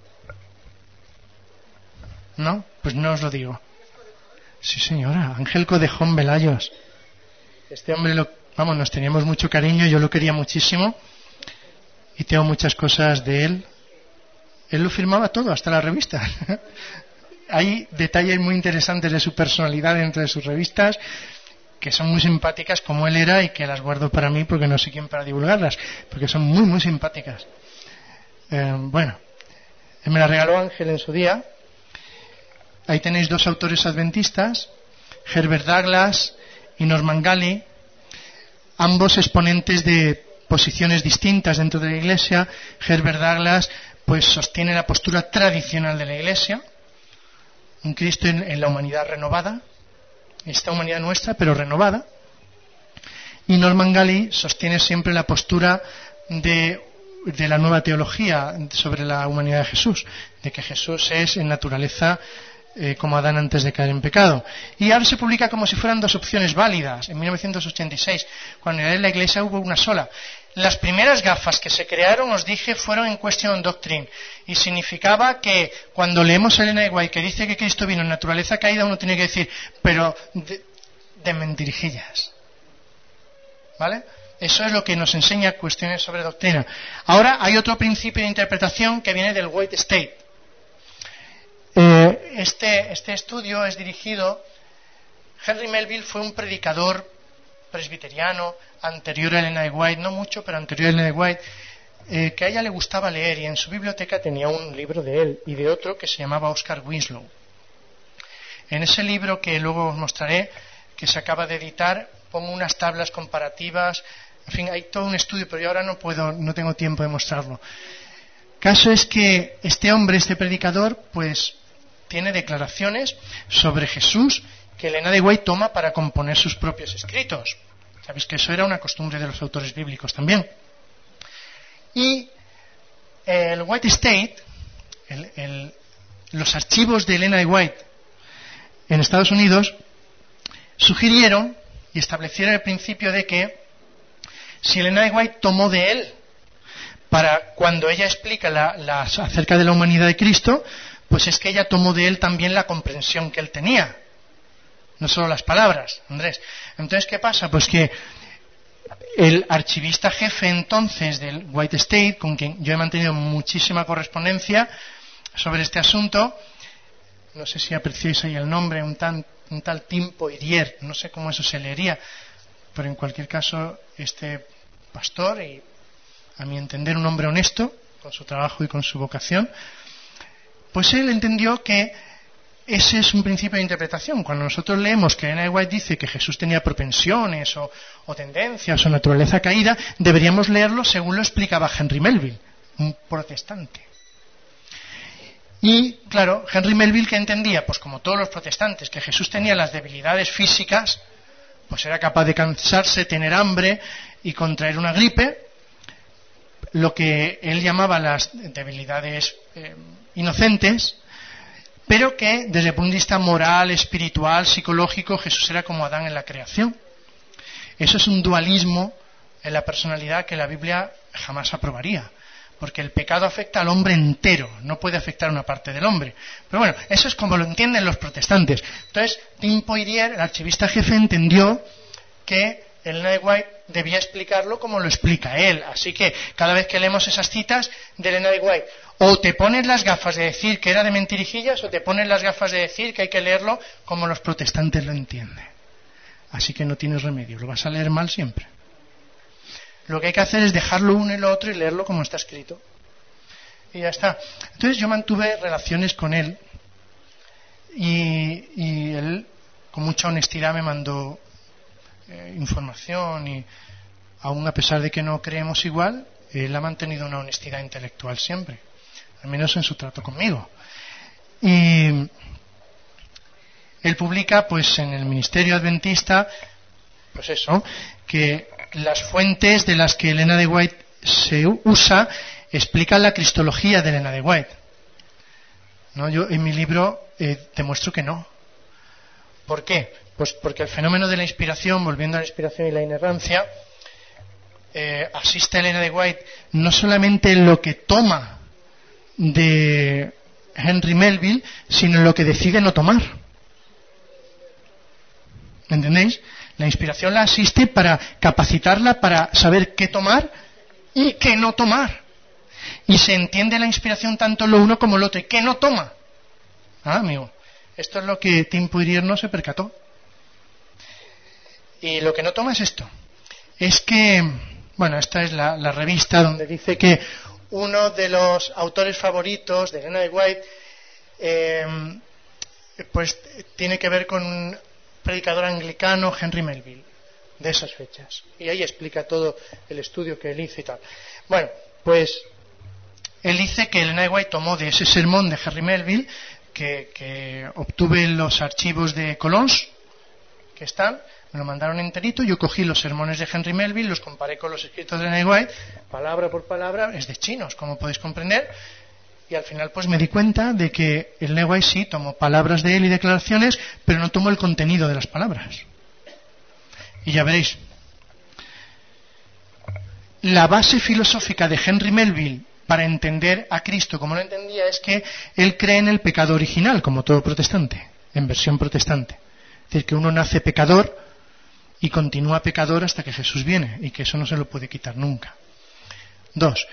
¿No? Pues no os lo digo. Sí, señora, Ángel Codejón Velayos. Este hombre, nos teníamos mucho cariño, yo lo quería muchísimo y tengo muchas cosas de él. Él lo firmaba todo, hasta la revista. Hay detalles muy interesantes de su personalidad dentro de sus revistas que son muy simpáticas como él era y que las guardo para mí porque no sé quién para divulgarlas, porque son muy, muy simpáticas. Me la regaló Ángel en su día. Ahí tenéis dos autores adventistas, Herbert Douglas y Norman Galley, ambos exponentes de posiciones distintas dentro de la Iglesia. Herbert Douglas pues sostiene la postura tradicional de la Iglesia, un Cristo en la humanidad renovada, esta humanidad nuestra pero renovada, y Norman Galley sostiene siempre la postura de la nueva teología sobre la humanidad de Jesús, de que Jesús es en naturaleza como Adán antes de caer en pecado. Y ahora se publica como si fueran dos opciones válidas. En 1986, cuando en la Iglesia hubo una sola. Las primeras gafas que se crearon, os dije, fueron en Question Doctrine, y significaba que cuando leemos a Elena de White que dice que Cristo vino en naturaleza caída, uno tiene que decir, pero de mentirijillas. ¿Vale? Eso es lo que nos enseña cuestiones sobre doctrina. Ahora hay otro principio de interpretación que viene del White State. Este estudio es dirigido. Henry Melville fue un predicador presbiteriano anterior a Elena de White, no mucho, pero anterior a Elena de White, que a ella le gustaba leer, y en su biblioteca tenía un libro de él y de otro que se llamaba Oscar Winslow. En ese libro, que luego os mostraré, que se acaba de editar, pongo unas tablas comparativas, en fin, hay todo un estudio, pero yo ahora no tengo tiempo de mostrarlo. Caso es que este hombre, este predicador, pues tiene declaraciones sobre Jesús que Elena de White toma para componer sus propios escritos. Sabéis que eso era una costumbre de los autores bíblicos también. Y el White State, los archivos de Elena de White en Estados Unidos, sugirieron y establecieron el principio de que si Elena de White tomó de él para cuando ella explica acerca de la humanidad de Cristo, pues es que ella tomó de él también la comprensión que él tenía, no solo las palabras, Andrés. Entonces, ¿qué pasa? Pues que el archivista jefe entonces del White State, con quien yo he mantenido muchísima correspondencia sobre este asunto, no sé si apreciáis ahí el nombre, un tal Tim Poirier, no sé cómo eso se leería, pero en cualquier caso, este pastor, y a mi entender un hombre honesto, con su trabajo y con su vocación, pues él entendió que ese es un principio de interpretación. Cuando nosotros leemos que Elena de White dice que Jesús tenía propensiones o tendencias o naturaleza caída, deberíamos leerlo según lo explicaba Henry Melville, un protestante. Y claro, Henry Melville, ¿qué entendía? Pues como todos los protestantes, que Jesús tenía las debilidades físicas, pues era capaz de cansarse, tener hambre y contraer una gripe, lo que él llamaba las debilidades inocentes, pero que desde el punto de vista moral, espiritual, psicológico, Jesús era como Adán en la creación. Eso es un dualismo en la personalidad que la Biblia jamás aprobaría, porque el pecado afecta al hombre entero, no puede afectar a una parte del hombre. Pero bueno, eso es como lo entienden los protestantes. Entonces, Tim Poirier, el archivista jefe, entendió que Elena de White debía explicarlo como lo explica él. Así que cada vez que leemos esas citas de Elena de White, o te pones las gafas de decir que era de mentirijillas, o te pones las gafas de decir que hay que leerlo como los protestantes lo entienden. Así que no tienes remedio, lo vas a leer mal siempre. Lo que hay que hacer es dejarlo uno y lo otro y leerlo como está escrito. Y ya está. Entonces yo mantuve relaciones con él y él con mucha honestidad me mandó información, y aún a pesar de que no creemos igual, él ha mantenido una honestidad intelectual siempre, al menos en su trato conmigo. Y él publica pues en el Ministerio Adventista, pues eso, que las fuentes de las que Elena de White se usa explican la cristología de Elena de White. ¿No? Yo en mi libro demuestro que no. ¿Por qué? Pues porque el fenómeno de la inspiración, volviendo a la inspiración y la inerrancia, asiste a Elena de White no solamente en lo que toma de Henry Melville, sino en lo que decide no tomar. ¿Entendéis? La inspiración la asiste para capacitarla para saber qué tomar y qué no tomar. Y se entiende la inspiración tanto lo uno como lo otro. ¿Y qué no toma? Ah, amigo, esto es lo que Tim Poirier no se percató. Y lo que no toma es esto. Es que, bueno, esta es la revista donde dice que uno de los autores favoritos de Elena de White pues tiene que ver con un predicador anglicano, Henry Melville, de esas fechas. Y ahí explica todo el estudio que él hizo y tal. Bueno, pues él dice que Elena de White tomó de ese sermón de Henry Melville, que obtuve en los archivos de Colons, que están, me lo mandaron enterito, yo cogí los sermones de Henry Melville, los comparé con los escritos de Elena de White, palabra por palabra, es de chinos, como podéis comprender, Y al final pues me di cuenta de que el Ellen White sí tomó palabras de él y declaraciones, pero no tomó el contenido de las palabras. Y ya veréis. La base filosófica de Henry Melville para entender a Cristo como lo entendía es que él cree en el pecado original, como todo protestante, en versión protestante. Es decir, que uno nace pecador y continúa pecador hasta que Jesús viene, y que eso no se lo puede quitar nunca. 2.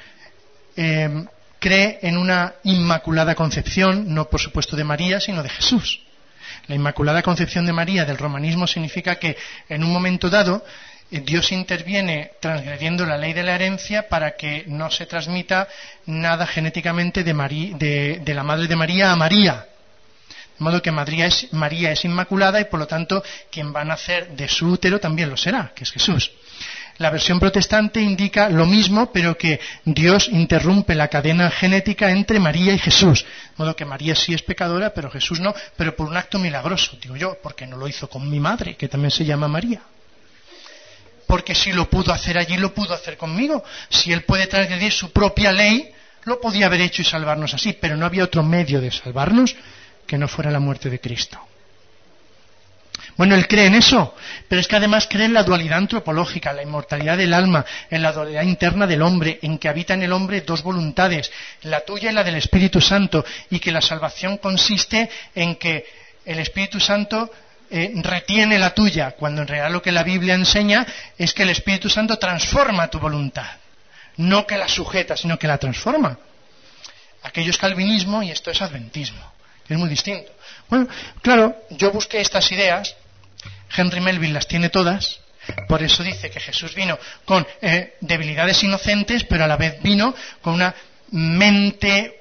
Cree en una inmaculada concepción, no por supuesto de María, sino de Jesús. La inmaculada concepción de María del romanismo significa que en un momento dado Dios interviene transgrediendo la ley de la herencia para que no se transmita nada genéticamente de la madre de María a María. De modo que María es inmaculada y por lo tanto quien va a nacer de su útero también lo será, que es Jesús. La versión protestante indica lo mismo, pero que Dios interrumpe la cadena genética entre María y Jesús. De modo que María sí es pecadora, pero Jesús no, pero por un acto milagroso, digo yo, porque no lo hizo con mi madre, que también se llama María. Porque si lo pudo hacer allí, lo pudo hacer conmigo. Si él puede transgredir su propia ley, lo podía haber hecho y salvarnos así, pero no había otro medio de salvarnos que no fuera la muerte de Cristo. Bueno, él cree en eso, pero es que además cree en la dualidad antropológica, la inmortalidad del alma, en la dualidad interna del hombre, en que habita en el hombre dos voluntades, la tuya y la del Espíritu Santo, y que la salvación consiste en que el Espíritu Santo retiene la tuya, cuando en realidad lo que la Biblia enseña es que el Espíritu Santo transforma tu voluntad, no que la sujeta, sino que la transforma. Aquello es calvinismo y esto es adventismo, que es muy distinto. Bueno, claro, yo busqué estas ideas, Henry Melville las tiene todas, por eso dice que Jesús vino con debilidades inocentes, pero a la vez vino con una mente,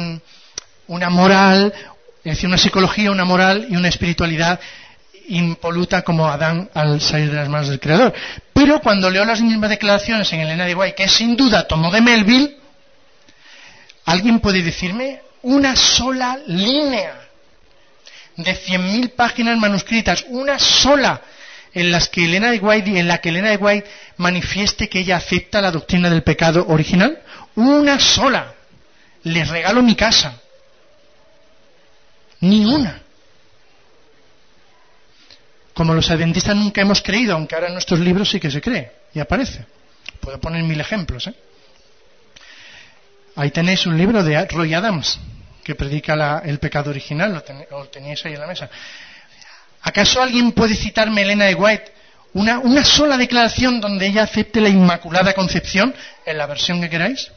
una moral, es decir, una psicología, una moral y una espiritualidad impoluta como Adán al salir de las manos del Creador. Pero cuando leo las mismas declaraciones en Ellen White, que sin duda tomó de Melville, ¿alguien puede decirme una sola línea de 100.000 páginas manuscritas, una sola, en la que Ellen White manifieste que ella acepta la doctrina del pecado original? Una sola. Les regalo mi casa. Ni una. Como los adventistas nunca hemos creído, aunque ahora en nuestros libros sí que se cree y aparece. Puedo poner 1000 ejemplos. Ahí tenéis un libro de Roy Adams que predica el pecado original, lo tenéis ahí en la mesa. ¿Acaso alguien puede citarme Ellen White una sola declaración donde ella acepte la inmaculada concepción en la versión que queráis?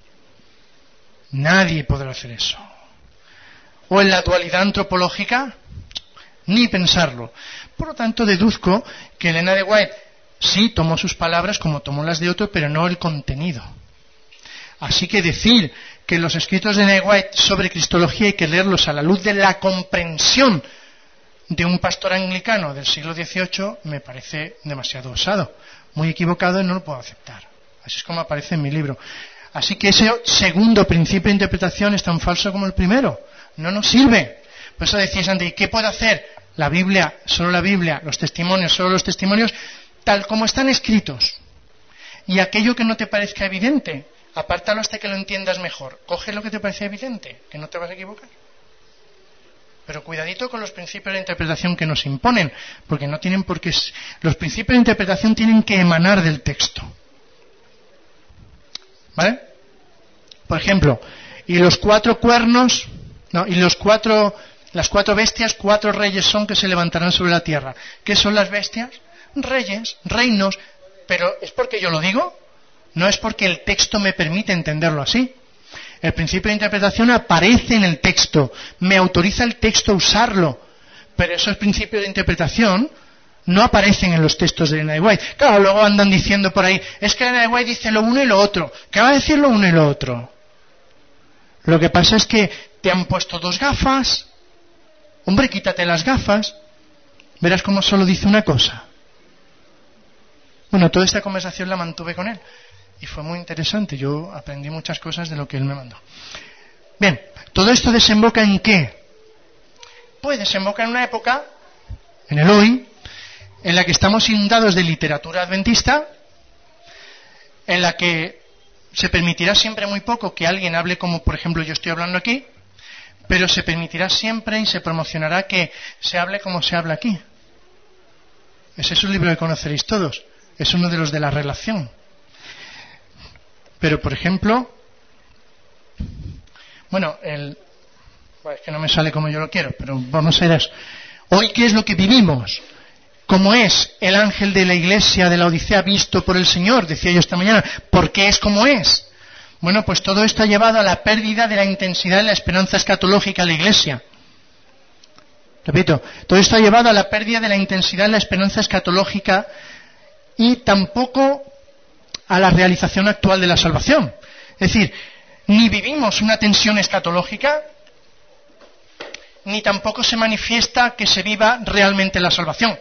Nadie podrá hacer eso. ¿O en la dualidad antropológica? Ni pensarlo. Por lo tanto, deduzco que Ellen White sí tomó sus palabras como tomó las de otro, pero no el contenido. Así que decir que los escritos de Ellen White sobre cristología hay que leerlos a la luz de la comprensión de un pastor anglicano del siglo XVIII me parece demasiado osado, muy equivocado y no lo puedo aceptar. Así es como aparece en mi libro. Así que ese segundo principio de interpretación es tan falso como el primero. No nos sirve. Por eso decís antes, ¿y qué puedo hacer? La Biblia, solo la Biblia, los testimonios, solo los testimonios, tal como están escritos. Y aquello que no te parezca evidente, apártalo hasta que lo entiendas mejor. Coge lo que te parece evidente, que no te vas a equivocar. Pero cuidadito con los principios de interpretación que nos imponen, porque no tienen por qué. Los principios de interpretación tienen que emanar del texto. ¿Vale? Por ejemplo, y los 4 cuernos, no, y las 4 bestias, 4 reyes son que se levantarán sobre la tierra. ¿Qué son las bestias? Reyes, reinos. Pero ¿es porque yo lo digo? No es porque el texto me permite entenderlo así. El principio de interpretación aparece en el texto, me autoriza el texto a usarlo, pero esos principios de interpretación no aparecen en los textos de Ellen White. Claro, luego andan diciendo por ahí, es que Ellen White dice lo uno y lo otro. ¿Qué va a decir lo uno y lo otro? Lo que pasa es que te han puesto 2 gafas. Hombre, quítate las gafas. Verás cómo solo dice una cosa. Bueno, toda esta conversación la mantuve con él. Y fue muy interesante. Yo aprendí muchas cosas de lo que él me mandó. Bien, ¿todo esto desemboca en qué? Pues desemboca en una época, en el hoy, en la que estamos inundados de literatura adventista, en la que Se permitirá siempre muy poco que alguien hable como, por ejemplo, yo estoy hablando aquí, pero se permitirá siempre y se promocionará que se hable como se habla aquí. Ese es un libro que conoceréis todos. Es uno de los de la relación. Pero, por ejemplo, bueno, es que no me sale como yo lo quiero, pero vamos a ir a eso. Hoy, ¿qué es lo que vivimos? ¿Cómo es el ángel de la iglesia de la Odisea visto por el Señor? Decía yo esta mañana. ¿Por qué es como es? Bueno, pues todo esto ha llevado a la pérdida de la intensidad de la esperanza escatológica de la iglesia. Repito, todo esto ha llevado a la pérdida de la intensidad de la esperanza escatológica y tampoco a la realización actual de la salvación. Es decir, ni vivimos una tensión escatológica, ni tampoco se manifiesta que se viva realmente la salvación.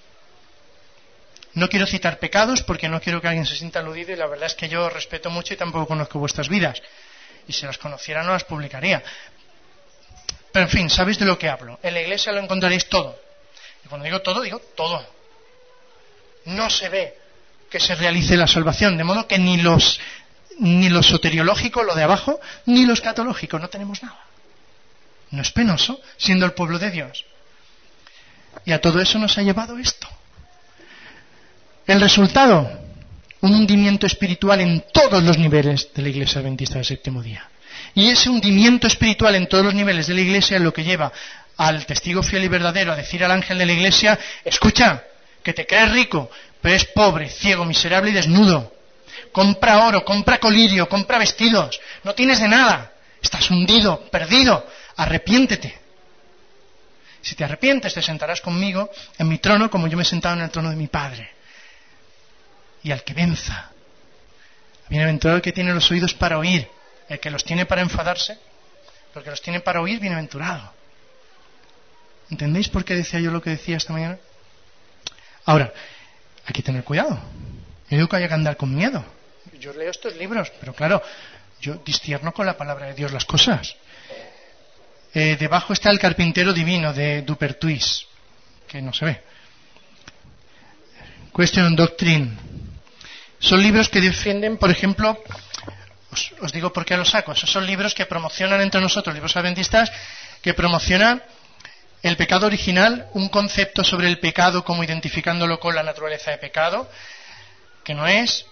No quiero citar pecados porque no quiero que alguien se sienta aludido y la verdad es que yo respeto mucho y tampoco conozco vuestras vidas. Y si las conociera no las publicaría. Pero en fin, sabéis de lo que hablo. En la iglesia lo encontraréis todo. Y cuando digo todo. No se ve que se realice la salvación, de modo que ni lo soteriológico, lo de abajo, ni lo escatológico, no tenemos nada. ¿No es penoso, siendo el pueblo de Dios? Y a todo eso nos ha llevado esto. El resultado, un hundimiento espiritual en todos los niveles de la Iglesia Adventista del Séptimo Día. Y ese hundimiento espiritual en todos los niveles de la Iglesia es lo que lleva al testigo fiel y verdadero a decir al ángel de la Iglesia: escucha, que te crees rico, pero es pobre, ciego, miserable y desnudo. Compra oro, compra colirio, compra vestidos, no tienes de nada, estás hundido, perdido, arrepiéntete. Si te arrepientes, te sentarás conmigo en mi trono como yo me he sentado en el trono de mi Padre. Y al que venza, bienaventurado el que tiene los oídos para oír, el que los tiene para enfadarse, porque los tiene para oír, bienaventurado. ¿Entendéis por qué decía yo lo que decía esta mañana? Ahora, hay que tener cuidado. Yo digo que hay que andar con miedo. Yo leo estos libros, pero claro, yo discierno con la palabra de Dios las cosas. Debajo está El carpintero divino de Dupertuis, que no se ve. Question on Doctrine. Son libros que defienden, por ejemplo, os digo por qué los saco. Esos son libros que promocionan entre nosotros, libros adventistas, que promocionan el pecado original, un concepto sobre el pecado como identificándolo con la naturaleza de pecado, que no es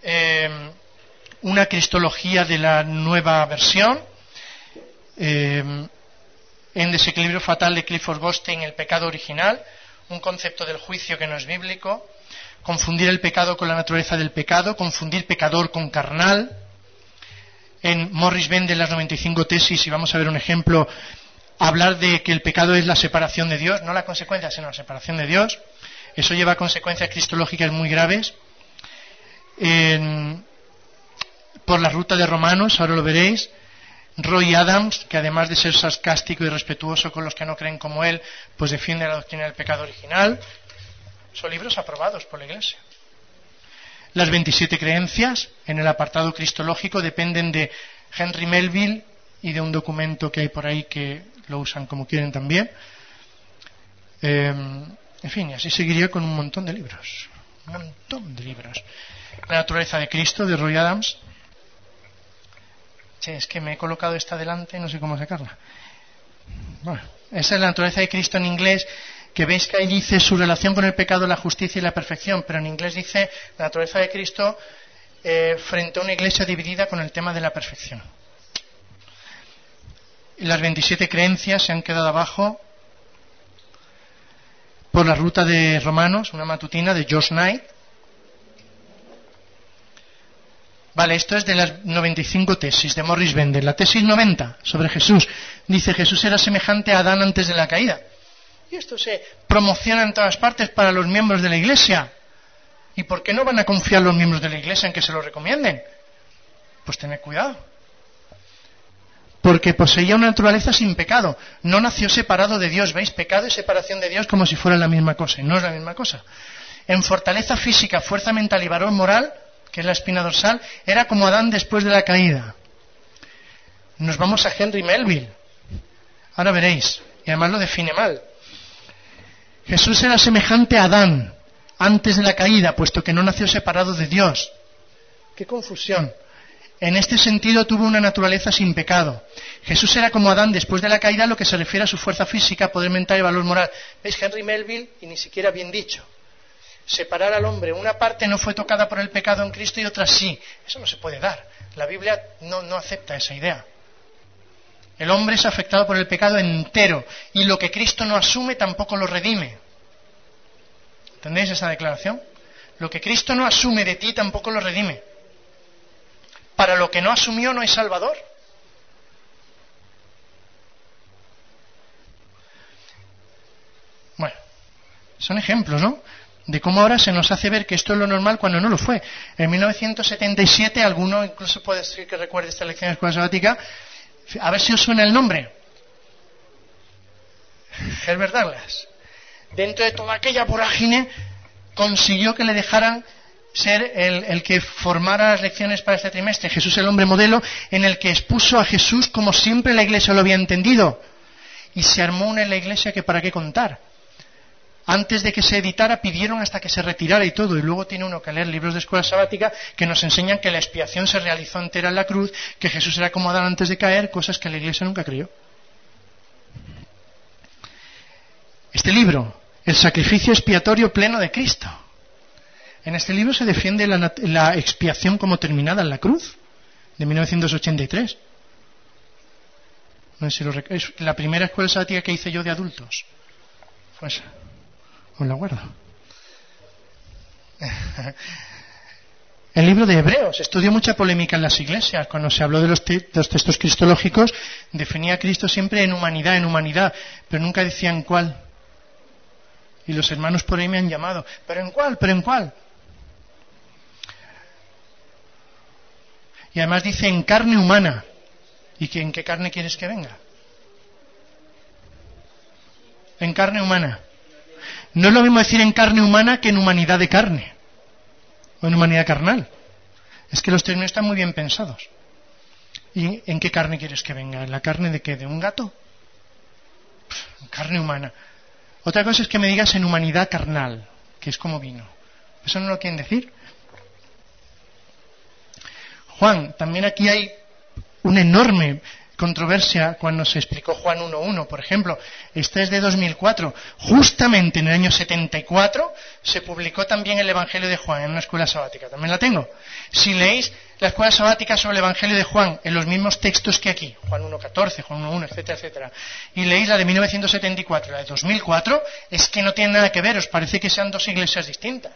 una cristología de la nueva versión, en Desequilibrio fatal de Clifford Goldstein, el pecado original, un concepto del juicio que no es bíblico, confundir el pecado con la naturaleza del pecado, confundir pecador con carnal. En Morris Bende, las 95 tesis, y vamos a ver un ejemplo, hablar de que el pecado es la separación de Dios, no la consecuencia, sino la separación de Dios. Eso lleva a consecuencias cristológicas muy graves. Por la ruta de Romanos, ahora lo veréis, Roy Adams, que además de ser sarcástico y respetuoso con los que no creen como él, pues defiende la doctrina del pecado original. Son libros aprobados por la Iglesia. Las 27 creencias, en el apartado cristológico, dependen de Henry Melville y de un documento que hay por ahí que lo usan como quieren también. En fin, y así seguiría con un montón de libros. Un montón de libros. La naturaleza de Cristo, de Roy Adams. Che, es que me he colocado esta delante y no sé cómo sacarla. Bueno, esa es la naturaleza de Cristo en inglés, que veis que ahí dice su relación con el pecado, la justicia y la perfección, pero en inglés dice la naturaleza de Cristo frente a una iglesia dividida con el tema de la perfección. Y las 27 creencias se han quedado abajo por la ruta de Romanos, una matutina de George Knight. Vale, esto es de las 95 tesis de Morris Bende. La tesis 90 sobre Jesús dice: Jesús era semejante a Adán antes de la caída. Y esto se promociona en todas partes para los miembros de la Iglesia. ¿Y por qué no van a confiar los miembros de la Iglesia en que se lo recomienden? Pues tened cuidado. Porque poseía una naturaleza sin pecado. No nació separado de Dios. ¿Veis? Pecado y separación de Dios como si fueran la misma cosa. Y no es la misma cosa. En fortaleza física, fuerza mental y valor moral, que es la espina dorsal, era como Adán después de la caída. Nos vamos a Henry Melville. Ahora veréis. Y además lo define mal. Jesús era semejante a Adán antes de la caída, puesto que no nació separado de Dios. ¡Qué confusión! en este sentido tuvo una naturaleza sin pecado. Jesús era como Adán después de la caída, lo que se refiere a su fuerza física, poder mental y valor moral. ¿Veis? Henry Melville, y ni siquiera bien dicho. Separar al hombre. Una parte no fue tocada por el pecado en Cristo y otra sí. Eso no se puede dar. La Biblia no acepta esa idea. El hombre es afectado por el pecado entero, y lo que Cristo no asume tampoco lo redime. ¿Entendéis esa declaración? Lo que Cristo no asume de ti tampoco lo redime. Para lo que no asumió no hay Salvador. Bueno, son ejemplos, ¿no?, de cómo ahora se nos hace ver que esto es lo normal cuando no lo fue. En 1977, alguno incluso puede decir que recuerde esta lección de escuela sabática, a ver si os suena el nombre. Herbert Douglass. Dentro de toda aquella vorágine, consiguió que le dejaran ser el que formara las lecciones para este trimestre. Jesús el hombre modelo, en el que expuso a Jesús como siempre la Iglesia lo había entendido. Y se armó una en la Iglesia que para qué contar. Antes de que se editara pidieron hasta que se retirara y todo, y luego tiene uno que leer libros de escuela sabática que nos enseñan que la expiación se realizó entera en la cruz, que Jesús era como Adán antes de caer, cosas que la Iglesia nunca creyó. Este libro, el sacrificio expiatorio pleno de Cristo. En este libro se defiende la expiación como terminada en la cruz, de 1983. No sé si es la primera escuela sabática que hice yo de adultos. Pues os la guardo. El libro de Hebreos estudió mucha polémica en las iglesias. Cuando se habló de los textos cristológicos, definía a Cristo siempre en humanidad, pero nunca decían cuál. Y los hermanos por ahí me han llamado, ¿pero en cuál? ¿Pero en cuál? Y además dice en carne humana. ¿Y en qué carne quieres que venga? En carne humana. No es lo mismo decir en carne humana que en humanidad de carne. O en humanidad carnal. Es que los términos están muy bien pensados. ¿Y en qué carne quieres que venga? ¿En la carne de qué? ¿De un gato? En carne humana. Otra cosa es que me digas en humanidad carnal, que es como vino. Eso no lo quieren decir. Juan, también aquí hay una enorme controversia cuando se explicó Juan 1.1, por ejemplo. Esta es de 2004. Justamente en el año 74 se publicó también el Evangelio de Juan en una escuela sabática. También la tengo. Si leéis la escuela sabática sobre el Evangelio de Juan en los mismos textos que aquí, Juan 1.14, Juan 1.1, etcétera, etcétera, y leéis la de 1974 y la de 2004, es que no tienen nada que ver. Os parece que sean dos iglesias distintas.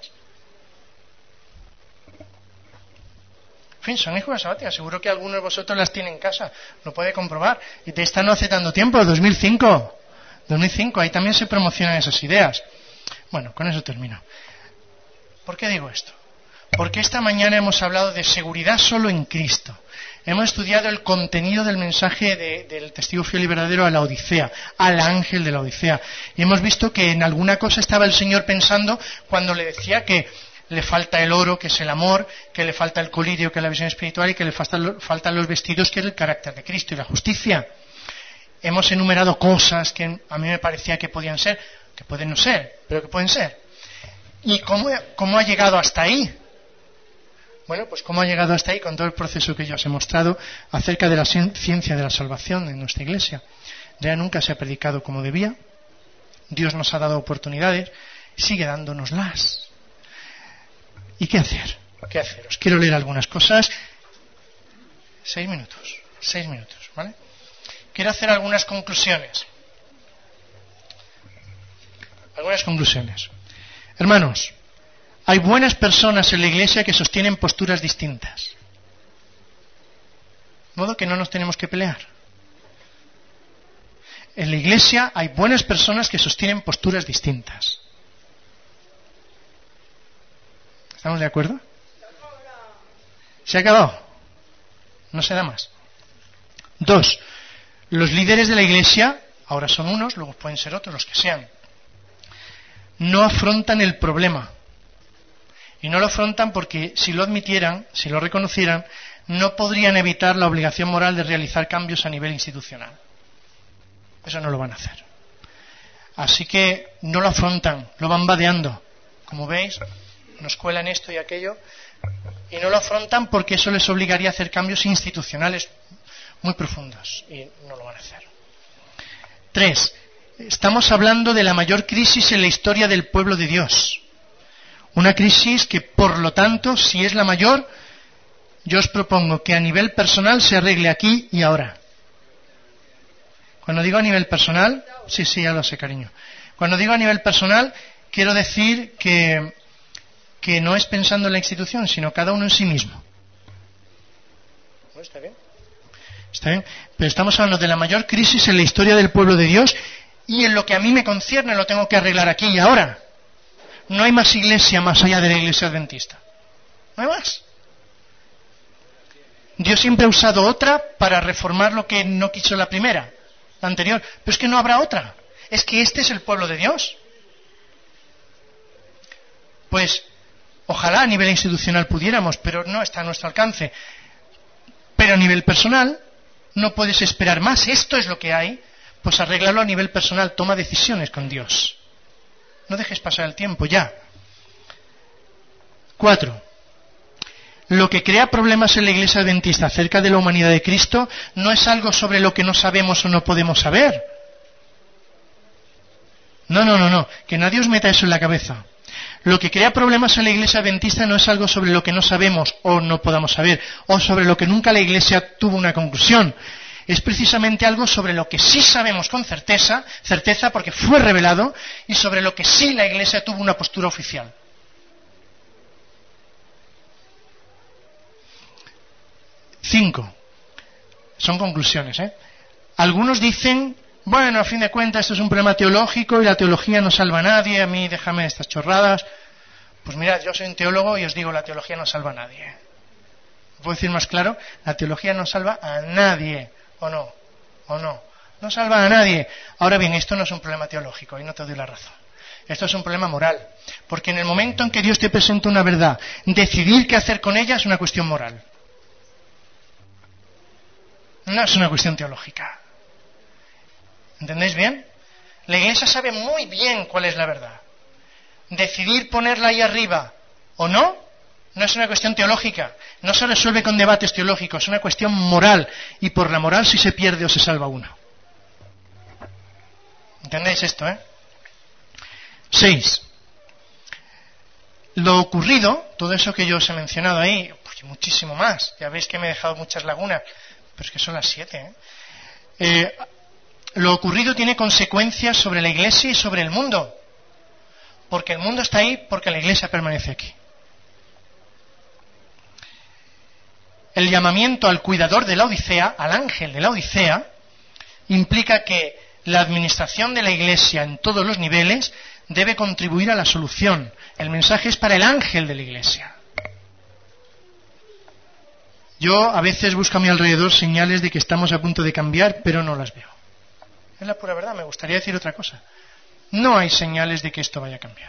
En fin, son escuelas sabáticas, seguro que algunos de vosotros las tienen en casa, lo puede comprobar. Y te están no hace tanto tiempo, 2005, ahí también se promocionan esas ideas. Bueno, con eso termino. ¿Por qué digo esto? Porque esta mañana hemos hablado de seguridad solo en Cristo. Hemos estudiado el contenido del mensaje del testigo fiel y verdadero a la Odisea, al ángel de la Odisea. Y hemos visto que en alguna cosa estaba el Señor pensando cuando le decía que le falta el oro, que es el amor, que le falta el colirio, que es la visión espiritual, y que le faltan los vestidos, que es el carácter de Cristo y la justicia. Hemos enumerado cosas que a mí me parecía que podían ser, que pueden no ser, pero que pueden ser. ¿Y cómo ha llegado hasta ahí? Bueno, pues cómo ha llegado hasta ahí con todo el proceso que yo os he mostrado acerca de la ciencia de la salvación en nuestra iglesia. Ya nunca se ha predicado como debía. Dios nos ha dado oportunidades, sigue dándonoslas. ¿Y qué hacer? ¿Qué hacer? Os quiero leer algunas cosas. 6 minutos, ¿vale? Quiero hacer algunas conclusiones. Hermanos, hay buenas personas en la iglesia que sostienen posturas distintas. De modo que no nos tenemos que pelear. En la iglesia hay buenas personas que sostienen posturas distintas. ¿Estamos de acuerdo? ¿Se ha acabado? No se da más. 2. Los líderes de la iglesia, ahora son unos, luego pueden ser otros, los que sean, no afrontan el problema. Y no lo afrontan porque si lo admitieran, si lo reconocieran, no podrían evitar la obligación moral de realizar cambios a nivel institucional. Eso no lo van a hacer. Así que no lo afrontan, lo van vadeando. Como veis, nos cuelan esto y aquello Y no lo afrontan porque eso les obligaría a hacer cambios institucionales muy profundos. Y no lo van a hacer. 3. Estamos hablando de la mayor crisis en la historia del pueblo de Dios. Una crisis que, por lo tanto, si es la mayor, yo os propongo que a nivel personal se arregle aquí y ahora. Cuando digo a nivel personal, sí, ya lo sé, cariño. Cuando digo a nivel personal, quiero decir que no es pensando en la institución, sino cada uno en sí mismo. ¿No está bien? Está bien, pero estamos hablando de la mayor crisis en la historia del pueblo de Dios y en lo que a mí me concierne lo tengo que arreglar aquí y ahora. No hay más iglesia más allá de la iglesia adventista. No hay más. Dios siempre ha usado otra para reformar lo que no quiso la primera, la anterior. Pero es que no habrá otra. Es que este es el pueblo de Dios. Pues ojalá a nivel institucional pudiéramos, pero no está a nuestro alcance. Pero a nivel personal no puedes esperar más. Esto es lo que hay. Pues arréglalo a nivel personal. Toma decisiones con Dios. No dejes pasar el tiempo ya. 4. Lo que crea problemas en la Iglesia Adventista acerca de la humanidad de Cristo no es algo sobre lo que no sabemos o no podemos saber. No. Que nadie os meta eso en la cabeza. Lo que crea problemas en la Iglesia Adventista no es algo sobre lo que no sabemos o no podamos saber, o sobre lo que nunca la Iglesia tuvo una conclusión. Es precisamente algo sobre lo que sí sabemos con certeza porque fue revelado, y sobre lo que sí la Iglesia tuvo una postura oficial. 5. Son conclusiones, Algunos dicen, bueno, a fin de cuentas esto es un problema teológico y la teología no salva a nadie, a mí déjame estas chorradas. Pues mirad, yo soy un teólogo y os digo, la teología no salva a nadie. ¿Puedo decir más claro? La teología no salva a nadie. ¿O no? No salva a nadie. Ahora bien, esto no es un problema teológico, y no te doy la razón. Esto es un problema moral. Porque en el momento en que Dios te presenta una verdad, decidir qué hacer con ella es una cuestión moral. No es una cuestión teológica. ¿Entendéis bien? La Iglesia sabe muy bien cuál es la verdad. Decidir ponerla ahí arriba o no es una cuestión teológica. No se resuelve con debates teológicos, es una cuestión moral. Y por la moral si se pierde o se salva uno. ¿Entendéis esto, 6. Lo ocurrido, todo eso que yo os he mencionado ahí, pues muchísimo más. Ya veis que me he dejado muchas lagunas, pero es que son las 7, Lo ocurrido tiene consecuencias sobre la Iglesia y sobre el mundo. Porque el mundo está ahí porque la Iglesia permanece aquí. El llamamiento al cuidador de la Odisea, al ángel de la Odisea, implica que la administración de la Iglesia en todos los niveles debe contribuir a la solución. El mensaje es para el ángel de la Iglesia. Yo a veces busco a mi alrededor señales de que estamos a punto de cambiar, pero no las veo. Es la pura verdad, me gustaría decir otra cosa. No hay señales de que esto vaya a cambiar.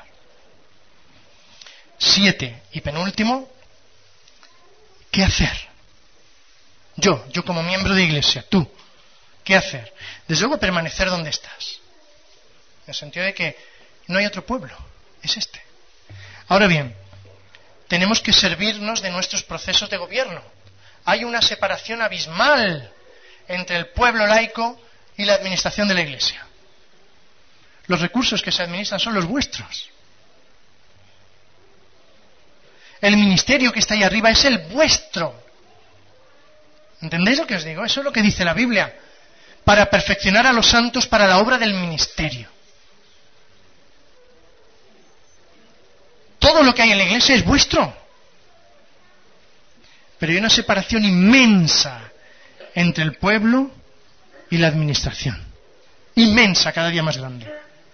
7. Y penúltimo, ¿qué hacer? Yo como miembro de Iglesia, tú, ¿qué hacer? Desde luego permanecer donde estás. En el sentido de que no hay otro pueblo, es este. Ahora bien, tenemos que servirnos de nuestros procesos de gobierno. Hay una separación abismal entre el pueblo laico y la administración de la Iglesia. Los recursos que se administran son los vuestros. El ministerio que está ahí arriba es el vuestro. ¿Entendéis lo que os digo? Eso es lo que dice la Biblia. Para perfeccionar a los santos para la obra del ministerio. Todo lo que hay en la Iglesia es vuestro. Pero hay una separación inmensa entre el pueblo y la administración. Inmensa, cada día más grande.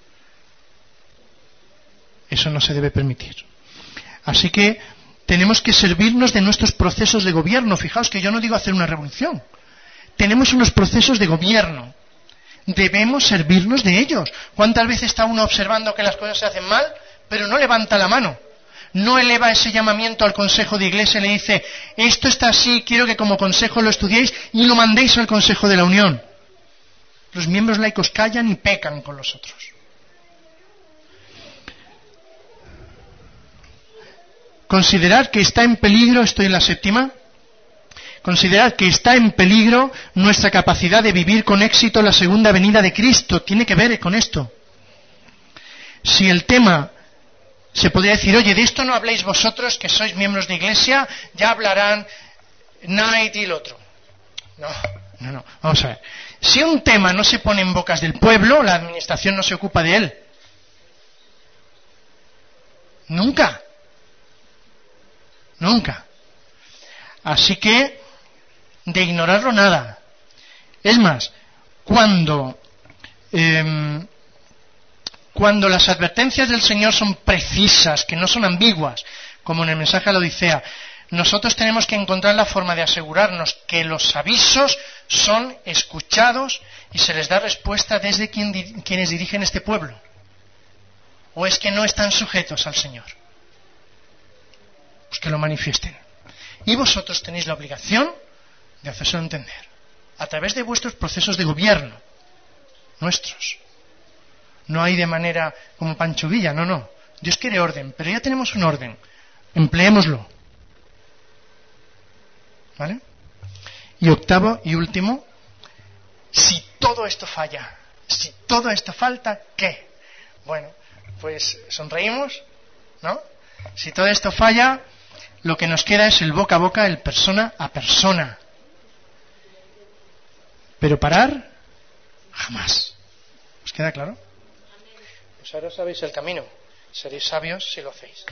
Eso no se debe permitir. Así que tenemos que servirnos de nuestros procesos de gobierno. Fijaos que yo no digo hacer una revolución. Tenemos unos procesos de gobierno. Debemos servirnos de ellos. ¿Cuántas veces está uno observando que las cosas se hacen mal, pero no levanta la mano? No eleva ese llamamiento al Consejo de Iglesia y le dice, esto está así, quiero que como consejo lo estudiéis y lo mandéis al Consejo de la Unión. Los miembros laicos callan y pecan con los otros. Considerad que está en peligro, estoy en la 7ª, considerad que está en peligro nuestra capacidad de vivir con éxito la segunda venida de Cristo. Tiene que ver con esto. Si el tema, se podría decir, oye, de esto no habléis vosotros que sois miembros de iglesia, ya hablarán Knight y el otro. No, vamos a ver. Si un tema no se pone en bocas del pueblo, la administración no se ocupa de él. Nunca. Así que, de ignorarlo nada. Es más, cuando las advertencias del Señor son precisas, que no son ambiguas, como en el mensaje a la Odisea, nosotros tenemos que encontrar la forma de asegurarnos que los avisos son escuchados y se les da respuesta desde quienes dirigen este pueblo. ¿O es que no están sujetos al Señor? Pues que lo manifiesten. Y vosotros tenéis la obligación de hacérselo entender, a través de vuestros procesos de gobierno, nuestros. No hay de manera como Pancho Villa, no. Dios quiere orden, pero ya tenemos un orden. Empleémoslo. ¿Vale? Y octavo y último, si todo esto falla, si todo esto falta, ¿qué? Bueno, pues sonreímos, ¿no? Si todo esto falla, lo que nos queda es el boca a boca, el persona a persona. Pero parar, jamás. ¿Os queda claro? Pues ahora sabéis el camino. Seréis sabios si lo hacéis.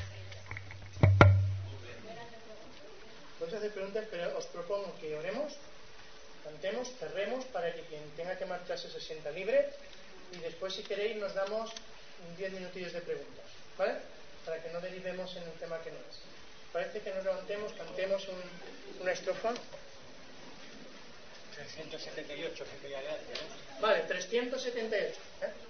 Podéis hacer preguntas, pero os propongo que oremos, cantemos, cerremos, para que quien tenga que marcharse se sienta libre, y después, si queréis, nos damos 10 minutillos de preguntas, ¿vale? Para que no derivemos en un tema que no es. Parece que nos levantemos, cantemos una estrofa. 378, que ya le hace, ¿no? Vale, 378.